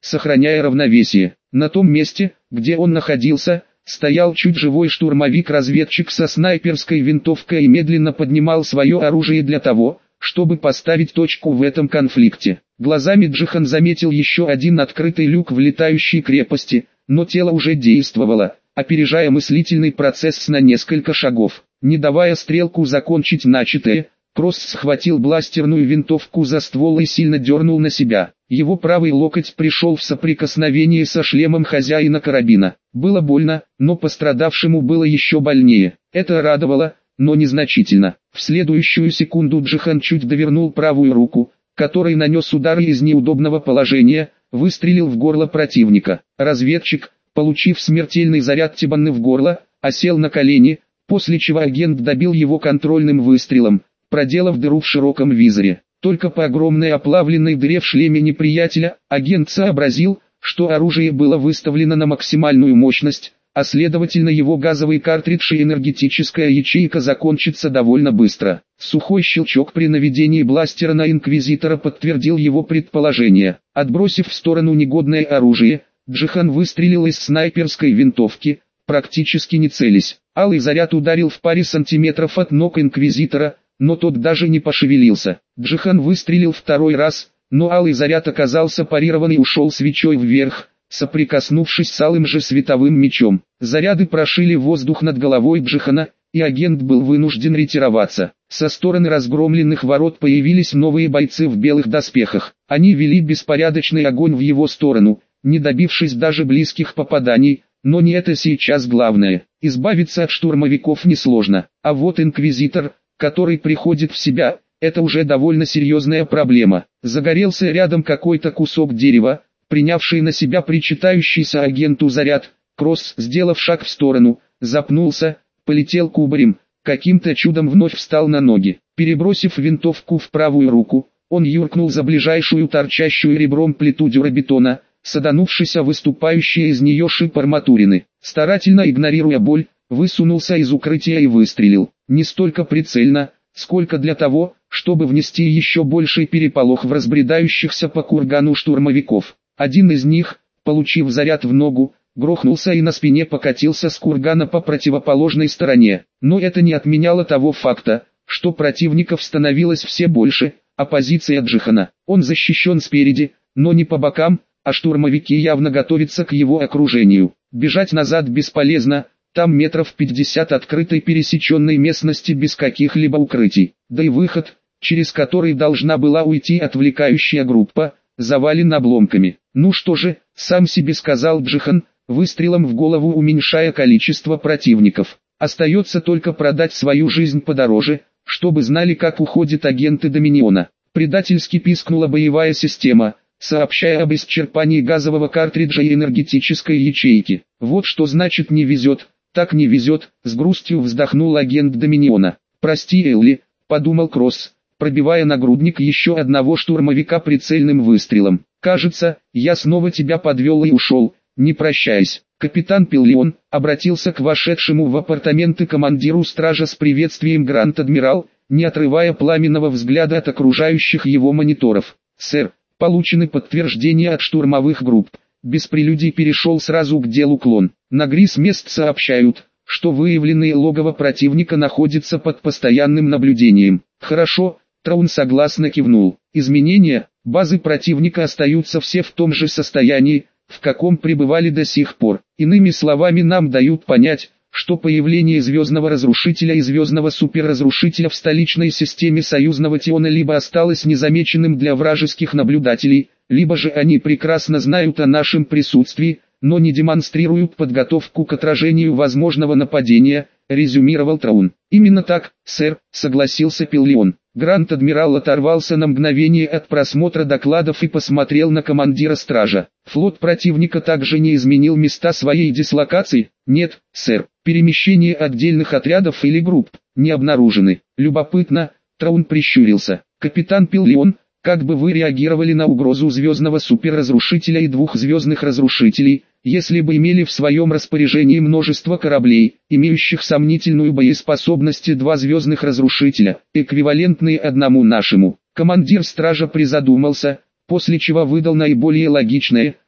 сохраняя равновесие. На том месте, где он находился, стоял чуть живой штурмовик-разведчик со снайперской винтовкой и медленно поднимал свое оружие для того, чтобы поставить точку в этом конфликте. Глазами Джихан заметил еще один открытый люк в летающей крепости, но тело уже действовало, опережая мыслительный процесс на несколько шагов. Не давая стрелку закончить начатое, Кросс схватил бластерную винтовку за ствол и сильно дернул на себя. Его правый локоть пришел в соприкосновение со шлемом хозяина карабина. Было больно, но пострадавшему было еще больнее. Это радовало, но незначительно. В следующую секунду Джихан чуть довернул правую руку, которой нанес удар и из неудобного положения, выстрелил в горло противника. Разведчик, получив смертельный заряд Тибанны в горло, осел на колени, после чего агент добил его контрольным выстрелом, проделав дыру в широком визоре. Только по огромной оплавленной дыре в шлеме неприятеля, агент сообразил, что оружие было выставлено на максимальную мощность, а следовательно его газовый картридж и энергетическая ячейка закончатся довольно быстро. Сухой щелчок при наведении бластера на инквизитора подтвердил его предположение. Отбросив в сторону негодное оружие, Джихан выстрелил из снайперской винтовки, практически не целясь. Алый заряд ударил в паре сантиметров от ног инквизитора, но тот даже не пошевелился. Джихан выстрелил второй раз, но алый заряд оказался парирован и ушел свечой вверх, соприкоснувшись с алым же световым мечом. Заряды прошили воздух над головой Джихана, и агент был вынужден ретироваться. Со стороны разгромленных ворот появились новые бойцы в белых доспехах. Они вели беспорядочный огонь в его сторону, не добившись даже близких попаданий, но не это сейчас главное. Избавиться от штурмовиков несложно, а вот инквизитор, который приходит в себя, это уже довольно серьезная проблема. Загорелся рядом какой-то кусок дерева, принявший на себя причитающийся агенту заряд. Кросс, сделав шаг в сторону, запнулся, полетел кубарем, каким-то чудом вновь встал на ноги. Перебросив винтовку в правую руку, он юркнул за ближайшую торчащую ребром плиту дюрабетона, саданувшись о выступающие из нее шип арматурины. Старательно игнорируя боль, высунулся из укрытия и выстрелил. Не столько прицельно, сколько для того, чтобы внести еще больший переполох в разбредающихся по кургану штурмовиков. Один из них, получив заряд в ногу, грохнулся и на спине покатился с кургана по противоположной стороне. Но это не отменяло того факта, что противников становилось все больше, а позиция Джихана. Он защищен спереди, но не по бокам, а штурмовики явно готовятся к его окружению. Бежать назад бесполезно. Там метров пятьдесят открытой пересеченной местности без каких-либо укрытий. Да и выход, через который должна была уйти отвлекающая группа, завален обломками. Ну что же, сам себе сказал Джихан, выстрелом в голову уменьшая количество противников. Остается только продать свою жизнь подороже, чтобы знали, как уходят агенты Доминиона. Предательски пискнула боевая система, сообщая об исчерпании газового картриджа и энергетической ячейки. Вот что значит не везет. Так не везет, с грустью вздохнул агент Доминиона. «Прости, Элли», — подумал Кросс, пробивая нагрудник еще одного штурмовика прицельным выстрелом. «Кажется, я снова тебя подвел и ушел, не прощаясь». Капитан Пиллион обратился к вошедшему в апартаменты командиру стража с приветствием Гранд-Адмирал, не отрывая пламенного взгляда от окружающих его мониторов. «Сэр, получены подтверждения от штурмовых групп». Без прелюдий перешел сразу к делу клон. На Грис мест сообщают, что выявленные логово противника находится под постоянным наблюдением. Хорошо, Траун согласно кивнул. Изменения, базы противника остаются все в том же состоянии, в каком пребывали до сих пор. Иными словами, нам дают понять, что появление звездного разрушителя и звездного суперразрушителя в столичной системе союзного Тиона либо осталось незамеченным для вражеских наблюдателей, либо же они прекрасно знают о нашем присутствии, но не демонстрируют подготовку к отражению возможного нападения, резюмировал Траун. Именно так, сэр, согласился Пиллион. Гранд-адмирал оторвался на мгновение от просмотра докладов и посмотрел на командира стража. Флот противника также не изменил места своей дислокации? Нет, сэр. Перемещение отдельных отрядов или групп не обнаружены. Любопытно, Траун прищурился. Капитан Пиллион, как бы вы реагировали на угрозу звездного суперразрушителя и двух звездных разрушителей, если бы имели в своем распоряжении множество кораблей, имеющих сомнительную боеспособность, и два звездных разрушителя, эквивалентные одному нашему? Командир стража призадумался, после чего выдал наиболее логичное,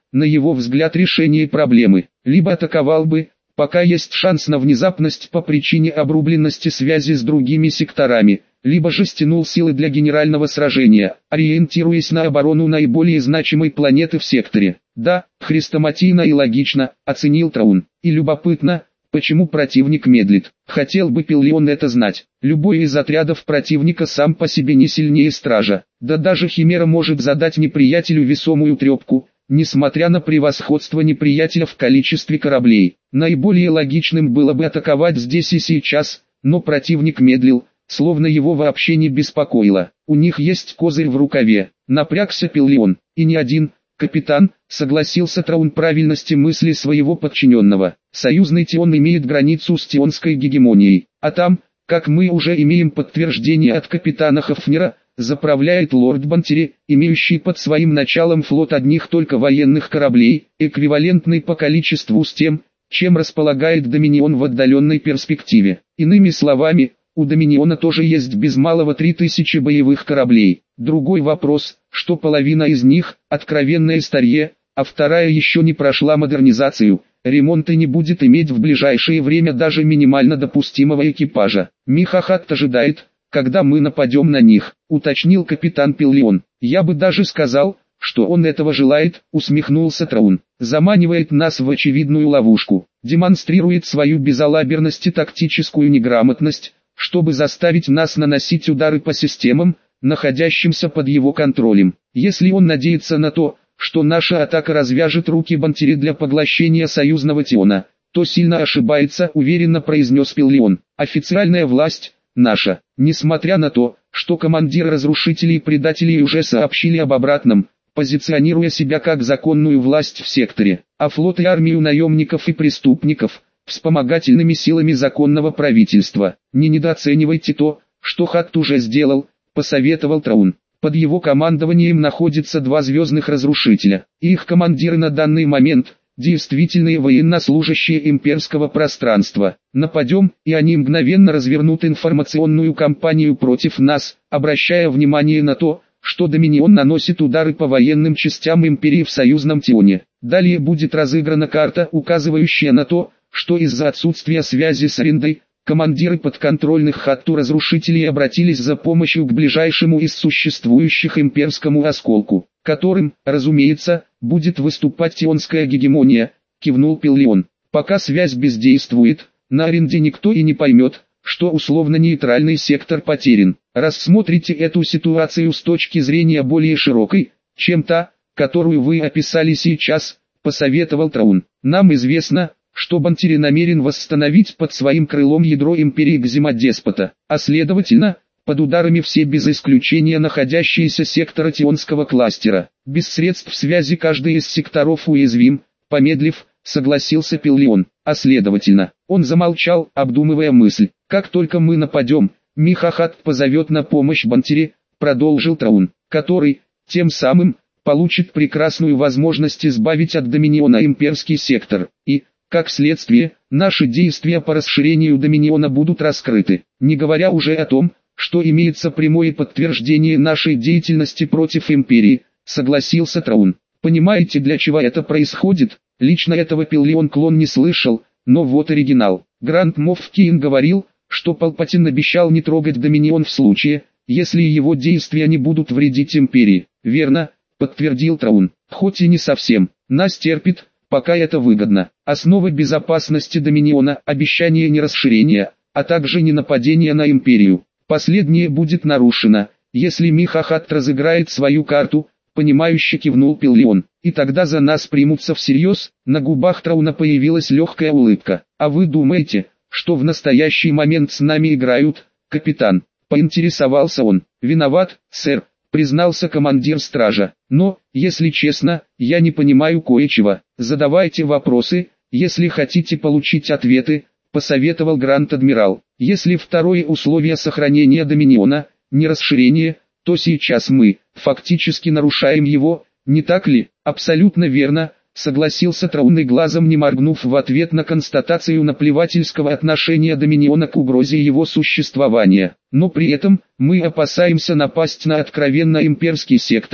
на его взгляд, решение проблемы. Либо атаковал бы, пока есть шанс на внезапность по причине обрубленности связи с другими секторами, либо же стянул силы для генерального сражения, ориентируясь на оборону наиболее значимой планеты в секторе. Да, хрестоматийно и логично, оценил Траун. И любопытно, почему противник медлит. Хотел бы Пиллион это знать. Любой из отрядов противника сам по себе не сильнее стража. Да даже Химера может задать неприятелю весомую трепку, несмотря на превосходство неприятеля в количестве кораблей. Наиболее логичным было бы атаковать здесь и сейчас, но противник медлил, словно его вообще не беспокоило. У них есть козырь в рукаве. Напрягся Пиллион. И не один. «Капитан», — согласился Траун правильности мысли своего подчиненного. «Союзный Тион имеет границу с тионской гегемонией, а там, как мы уже имеем подтверждение от капитана Хафнера, заправляет лорд Бантери, имеющий под своим началом флот одних только военных кораблей, эквивалентный по количеству с тем, чем располагает Доминион в отдаленной перспективе. Иными словами, у Доминиона тоже есть без малого три тысячи боевых кораблей. Другой вопрос, что половина из них – откровенное старье, а вторая еще не прошла модернизацию, ремонт и не будет иметь в ближайшее время даже минимально допустимого экипажа. Михахат ожидает, когда мы нападем на них, уточнил капитан Пиллион. Я бы даже сказал, что он этого желает, усмехнулся Траун. Заманивает нас в очевидную ловушку, демонстрирует свою безалаберность и тактическую неграмотность, чтобы заставить нас наносить удары по системам, находящимся под его контролем. Если он надеется на то, что наша атака развяжет руки Бантери для поглощения союзного Тиона, то сильно ошибается, уверенно произнес Пиллион. Официальная власть наша, несмотря на то, что командиры разрушителей и предателей уже сообщили об обратном, позиционируя себя как законную власть в секторе, а флот и армию наемников и преступников – вспомогательными силами законного правительства. Не недооценивайте то, что Хатт уже сделал, посоветовал Траун. Под его командованием находятся два звездных разрушителя, и их командиры на данный момент – действительные военнослужащие имперского пространства. Нападем, и они мгновенно развернут информационную кампанию против нас, обращая внимание на то, что Доминион наносит удары по военным частям империи в союзном Тионе. Далее будет разыграна карта, указывающая на то, что из-за отсутствия связи с Риндой, командиры подконтрольных Хатту разрушителей обратились за помощью к ближайшему из существующих имперскому осколку, которым, разумеется, будет выступать тионская гегемония, кивнул Пиллион. Пока связь бездействует, на Ринде никто и не поймет, что условно-нейтральный сектор потерян. Рассмотрите эту ситуацию с точки зрения более широкой, чем та, которую вы описали сейчас, посоветовал Траун. Нам известно, что Бантери намерен восстановить под своим крылом ядро империи Кзимодеспота, а следовательно, под ударами все без исключения находящиеся сектора Тионского кластера. Без средств связи каждый из секторов уязвим, помедлив, согласился Пиллион, а следовательно, он замолчал, обдумывая мысль. Как только мы нападем, Михахат позовет на помощь Бантери, продолжил Траун, который, тем самым, получит прекрасную возможность избавить от Доминиона имперский сектор, и, как следствие, наши действия по расширению Доминиона будут раскрыты, не говоря уже о том, что имеется прямое подтверждение нашей деятельности против империи, согласился Траун. Понимаете, для чего это происходит? Лично этого Пиллион Клон не слышал, но вот оригинал. Гранд Мофф Кейн говорил, что Палпатин обещал не трогать Доминион в случае, если его действия не будут вредить империи. Верно, подтвердил Траун. Хоть и не совсем, нас терпит, пока это выгодно. Основа безопасности Доминиона – обещание нерасширения, а также не нападения на империю. Последнее будет нарушено, если Михахат разыграет свою карту, понимающе кивнул Пиллион. И тогда за нас примутся всерьез. На губах Трауна появилась легкая улыбка. А вы думаете, что в настоящий момент с нами играют, капитан? Поинтересовался он. Виноват, сэр, признался командир стража. Но, если честно, я не понимаю кое-чего. Задавайте вопросы, если хотите получить ответы, посоветовал Гранд-адмирал. Если второе условие сохранения Доминиона, не расширение, то сейчас мы, фактически нарушаем его, не так ли? Абсолютно верно, согласился Траун и глазом не моргнув в ответ на констатацию наплевательского отношения Доминиона к угрозе его существования. Но при этом, мы опасаемся напасть на откровенно имперский сектор,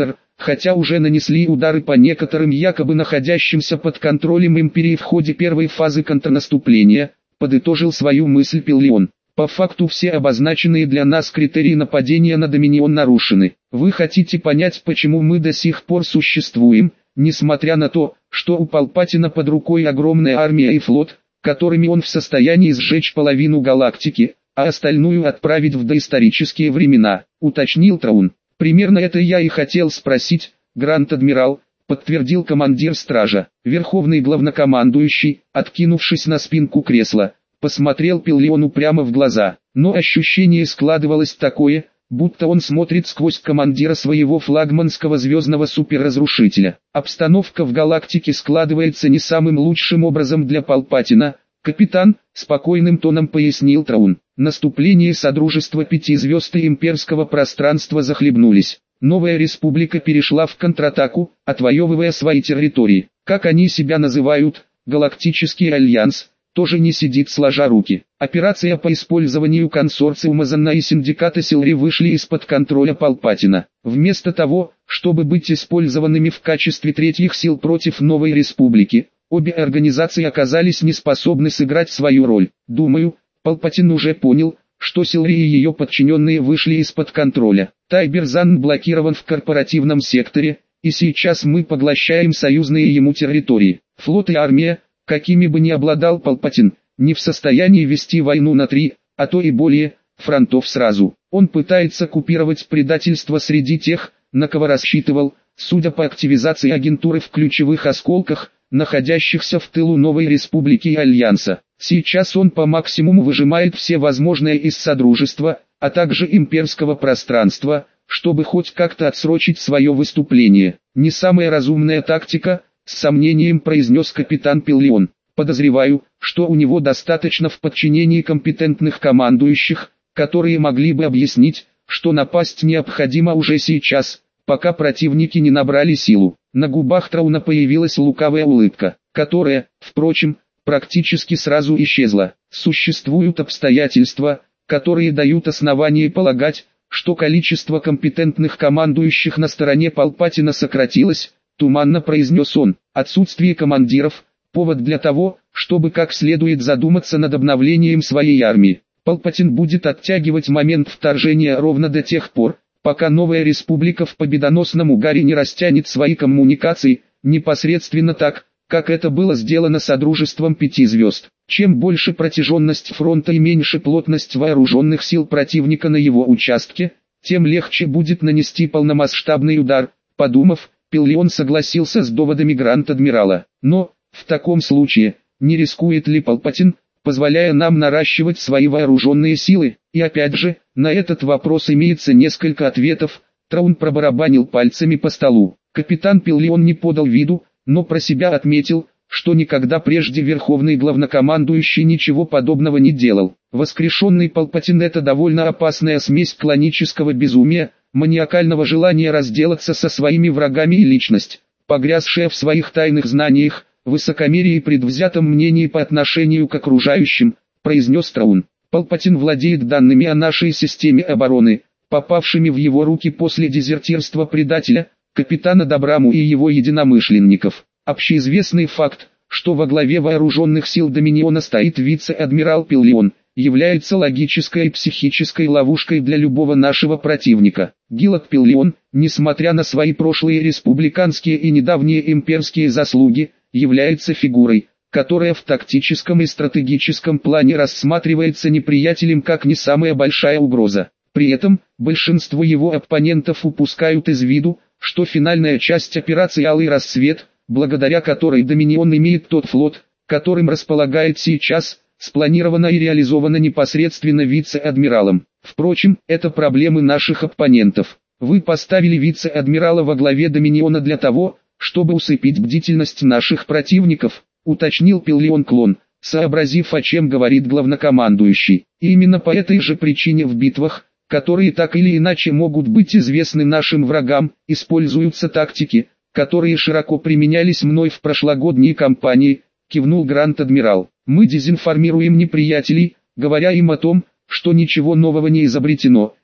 хотя уже нанесли удары по некоторым якобы находящимся под контролем империи в ходе первой фазы контрнаступления, подытожил свою мысль Пиллион. По факту все обозначенные для нас критерии нападения на Доминион нарушены. Вы хотите понять, почему мы до сих пор существуем, несмотря на то, что у Палпатина под рукой огромная армия и флот, которыми он в состоянии сжечь половину галактики, а остальную отправить в доисторические времена, уточнил Траун. Примерно это я и хотел спросить, Гранд-адмирал, подтвердил командир стража. Верховный главнокомандующий, откинувшись на спинку кресла, посмотрел Пиллиону прямо в глаза, но ощущение складывалось такое, будто он смотрит сквозь командира своего флагманского звездного суперразрушителя. Обстановка в галактике складывается не самым лучшим образом для Палпатина, капитан, спокойным тоном пояснил Траун. Наступление Содружества Пяти Звезд и имперского пространства захлебнулись. Новая республика перешла в контратаку, отвоевывая свои территории. Как они себя называют, Галактический Альянс, тоже не сидит сложа руки. Операция по использованию консорциума Занна и синдиката Силри вышли из-под контроля Палпатина. Вместо того, чтобы быть использованными в качестве третьих сил против новой республики, обе организации оказались неспособны сыграть свою роль. Думаю, Палпатин уже понял, что Силри и ее подчиненные вышли из-под контроля. Тайбер Занн блокирован в корпоративном секторе, и сейчас мы поглощаем союзные ему территории. Флот и армия, какими бы ни обладал Палпатин, не в состоянии вести войну на три, а то и более, фронтов сразу. Он пытается купировать предательство среди тех, на кого рассчитывал, судя по активизации агентуры в ключевых осколках, находящихся в тылу новой республики и Альянса. Сейчас он по максимуму выжимает все возможное из Содружества, а также имперского пространства, чтобы хоть как-то отсрочить свое выступление. Не самая разумная тактика, с сомнением произнес капитан Пиллион. Подозреваю, что у него достаточно в подчинении компетентных командующих, которые могли бы объяснить, что напасть необходимо уже сейчас, пока противники не набрали силу. На губах Трауна появилась лукавая улыбка, которая, впрочем, практически сразу исчезла. Существуют обстоятельства, которые дают основание полагать, что количество компетентных командующих на стороне Палпатина сократилось, туманно произнес он. Отсутствие командиров – повод для того, чтобы как следует задуматься над обновлением своей армии. Палпатин будет оттягивать момент вторжения ровно до тех пор, пока новая республика в победоносном угаре не растянет свои коммуникации, непосредственно так, как это было сделано Содружеством Пяти Звезд. Чем больше протяженность фронта и меньше плотность вооруженных сил противника на его участке, тем легче будет нанести полномасштабный удар. Подумав, Пиллион согласился с доводами Гранд-адмирала. Но, в таком случае, не рискует ли Палпатин, позволяя нам наращивать свои вооруженные силы? И опять же, на этот вопрос имеется несколько ответов. Траун пробарабанил пальцами по столу. Капитан Пиллион не подал виду, но про себя отметил, что никогда прежде верховный главнокомандующий ничего подобного не делал. Воскрешенный Палпатин — это довольно опасная смесь клонического безумия, маниакального желания разделаться со своими врагами и личность, погрязшая в своих тайных знаниях, высокомерии и предвзятом мнении по отношению к окружающим, произнес Траун. Палпатин владеет данными о нашей системе обороны, попавшими в его руки после дезертирства предателя, капитана Добраму и его единомышленников. Общеизвестный факт, что во главе вооруженных сил Доминиона стоит вице-адмирал Пиллион, является логической и психической ловушкой для любого нашего противника. Гилад Пиллион, несмотря на свои прошлые республиканские и недавние имперские заслуги, является фигурой, которая в тактическом и стратегическом плане рассматривается неприятелем как не самая большая угроза. При этом, большинство его оппонентов упускают из виду, что финальная часть операции «Алый рассвет», благодаря которой Доминион имеет тот флот, которым располагает сейчас, спланирована и реализована непосредственно вице-адмиралом. Впрочем, это проблемы наших оппонентов. Вы поставили вице-адмирала во главе Доминиона для того, чтобы усыпить бдительность наших противников, уточнил Пиллион Клон, сообразив, о чем говорит главнокомандующий. И именно по этой же причине в битвах, которые так или иначе могут быть известны нашим врагам, используются тактики, которые широко применялись мной в прошлогодней кампании, кивнул Гранд-адмирал. Мы дезинформируем неприятелей, говоря им о том, что ничего нового не изобретено,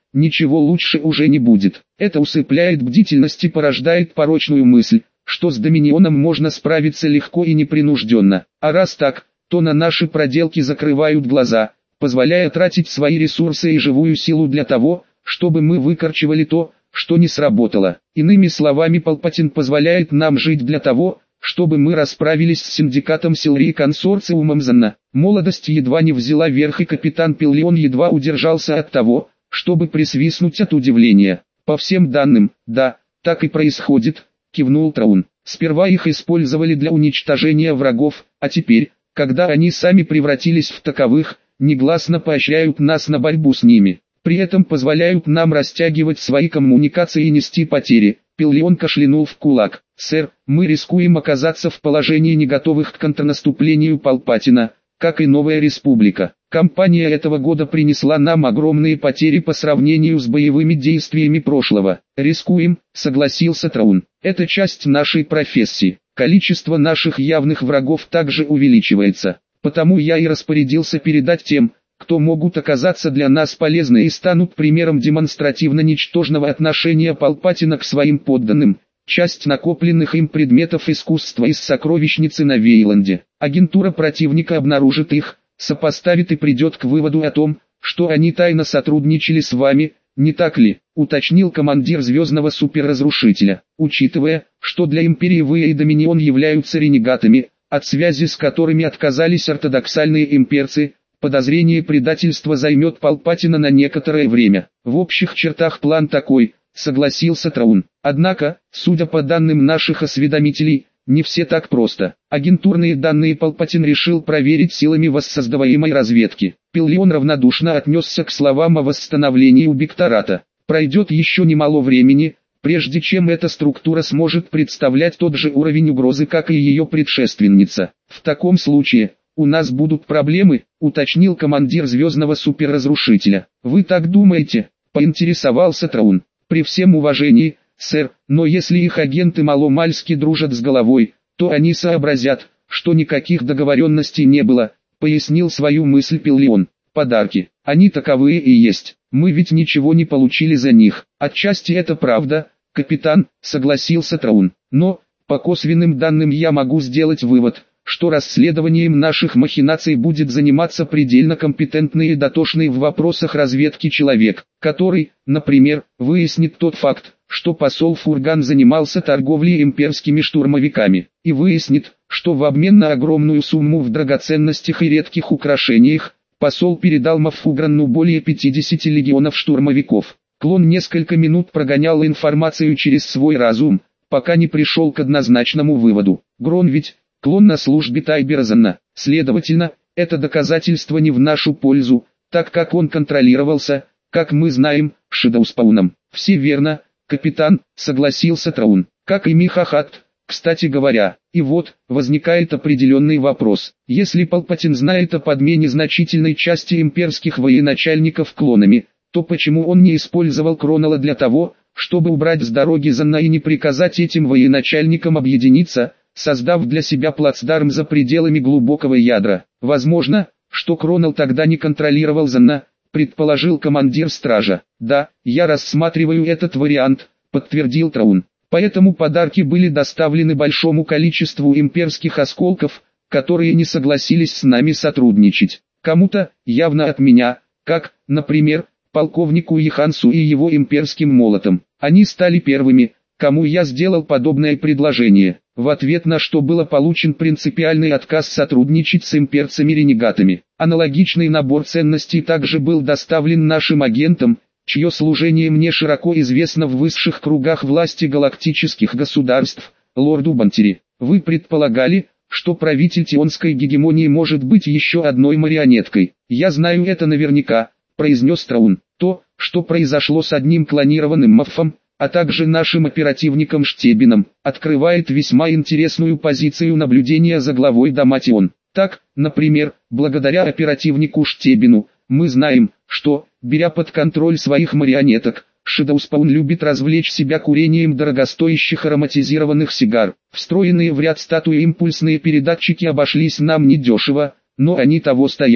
ничего лучше уже не будет. Это усыпляет бдительность и порождает порочную мысль, что с Доминионом можно справиться легко и непринужденно. А раз так, то на наши проделки закрывают глаза, позволяя тратить свои ресурсы и живую силу для того, чтобы мы выкорчевали то, что не сработало. Иными словами, Палпатин позволяет нам жить для того, чтобы мы расправились с синдикатом Силри и консорциумом Занна. Молодость едва не взяла верх, и капитан Пиллион едва удержался от того, чтобы присвистнуть от удивления. По всем данным, да, так и происходит, кивнул Траун. Сперва их использовали для уничтожения врагов, а теперь, когда они сами превратились в таковых, негласно поощряют нас на борьбу с ними. При этом позволяют нам растягивать свои коммуникации и нести потери. Пиллион кашлянул в кулак. «Сэр, мы рискуем оказаться в положении не готовых к контрнаступлению Палпатина, как и новая республика. Кампания этого года принесла нам огромные потери по сравнению с боевыми действиями прошлого. Рискуем», — согласился Траун. «Это часть нашей профессии. Количество наших явных врагов также увеличивается. Потому я и распорядился передать тем, кто могут оказаться для нас полезны и станут примером демонстративно ничтожного отношения Палпатина к своим подданным, часть накопленных им предметов искусства из сокровищницы на Вейланде. Агентура противника обнаружит их, сопоставит и придет к выводу о том, что они тайно сотрудничали с вами, не так ли?» — уточнил командир Звездного суперразрушителя. «Учитывая, что для Империи вы и Доминион являются ренегатами, от связи с которыми отказались ортодоксальные имперцы, подозрение предательства займет Палпатина на некоторое время. В общих чертах план такой», — согласился Траун. «Однако, судя по данным наших осведомителей, не все так просто. Агентурные данные Палпатин решил проверить силами воссоздаваемой разведки». Пиллион равнодушно отнесся к словам о восстановлении Убиктората. «Пройдет еще немало времени, прежде чем эта структура сможет представлять тот же уровень угрозы, как и ее предшественница. В таком случае у нас будут проблемы», — уточнил командир Звездного суперразрушителя. «Вы так думаете?» — поинтересовался Траун. «При всем уважении, сэр, но если их агенты маломальски дружат с головой, то они сообразят, что никаких договоренностей не было», — пояснил свою мысль Пиллион. «Подарки, они таковые и есть. Мы ведь ничего не получили за них». «Отчасти это правда, капитан», — согласился Траун. «Но, по косвенным данным я могу сделать вывод, что расследованием наших махинаций будет заниматься предельно компетентный и дотошный в вопросах разведки человек, который, например, выяснит тот факт, что посол Фурган занимался торговлей имперскими штурмовиками, и выяснит, что в обмен на огромную сумму в драгоценностях и редких украшениях, посол передал Маффугранну более пятидесяти легионов штурмовиков. Клон несколько минут прогонял информацию через свой разум, пока не пришел к однозначному выводу. Грон ведь клон на службе Тайбера Занна. Следовательно, это доказательство не в нашу пользу, так как он контролировался, как мы знаем, Шэдоуспауном. «Все верно, капитан», — согласился Траун. «Как и Михахат, кстати говоря». И вот, возникает определенный вопрос. Если Палпатин знает о подмене значительной части имперских военачальников клонами, то почему он не использовал Кронола для того, чтобы убрать с дороги Занна и не приказать этим военачальникам объединиться, создав для себя плацдарм за пределами глубокого ядра? Возможно, что Кронол тогда не контролировал Занна, предположил командир стража. «Да, я рассматриваю этот вариант», — подтвердил Траун. «Поэтому подарки были доставлены большому количеству имперских осколков, которые не согласились с нами сотрудничать. Кому-то, явно от меня, как, например, полковнику Ихансу и его имперским молотом. Они стали первыми, кому я сделал подобное предложение, в ответ на что был получен принципиальный отказ сотрудничать с имперцами-ренегатами. Аналогичный набор ценностей также был доставлен нашим агентам, чье служение мне широко известно в высших кругах власти галактических государств, лорду Бантери. Вы предполагали, что правитель Тионской гегемонии может быть еще одной марионеткой. Я знаю это наверняка», — произнес Траун. «То, что произошло с одним клонированным Маффом, а также нашим оперативником Штебином, открывает весьма интересную позицию наблюдения за главой дома Тион. Так, например, благодаря оперативнику Штебину, мы знаем, что, беря под контроль своих марионеток, Шэдоуспаун любит развлечь себя курением дорогостоящих ароматизированных сигар. Встроенные в ряд статуи импульсные передатчики обошлись нам недешево, но они того стоят.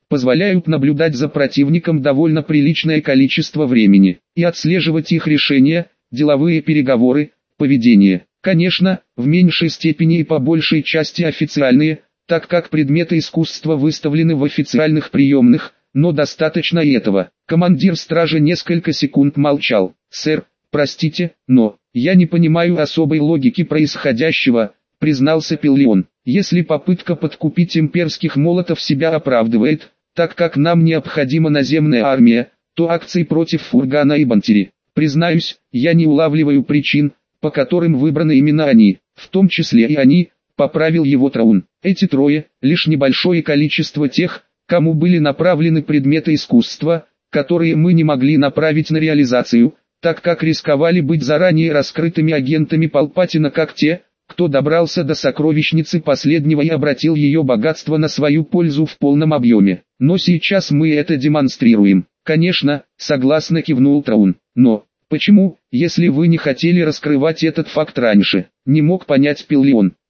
позволяют наблюдать за противником довольно приличное количество времени и отслеживать их решения, деловые переговоры, поведение. Конечно, в меньшей степени и по большей части официальные, так как предметы искусства выставлены в официальных приемных, но достаточно и этого. Командир стражи несколько секунд молчал. «Сэр, простите, но я не понимаю особой логики происходящего», признался Пиллион. «Если попытка подкупить имперских молотов себя оправдывает, так как нам необходима наземная армия, то акции против Фургана и Бантери. Признаюсь, я не улавливаю причин, по которым выбраны именно они, в том числе и они», поправил его Траун. «Эти трое, лишь небольшое количество тех, кому были направлены предметы искусства, которые мы не могли направить на реализацию, так как рисковали быть заранее раскрытыми агентами Палпатина, как те, кто добрался до сокровищницы последнего и обратил ее богатство на свою пользу в полном объеме. Но сейчас мы это демонстрируем». «Конечно», согласно кивнул Траун. «Но почему, если вы не хотели раскрывать этот факт раньше?» Не мог понять Пиллион.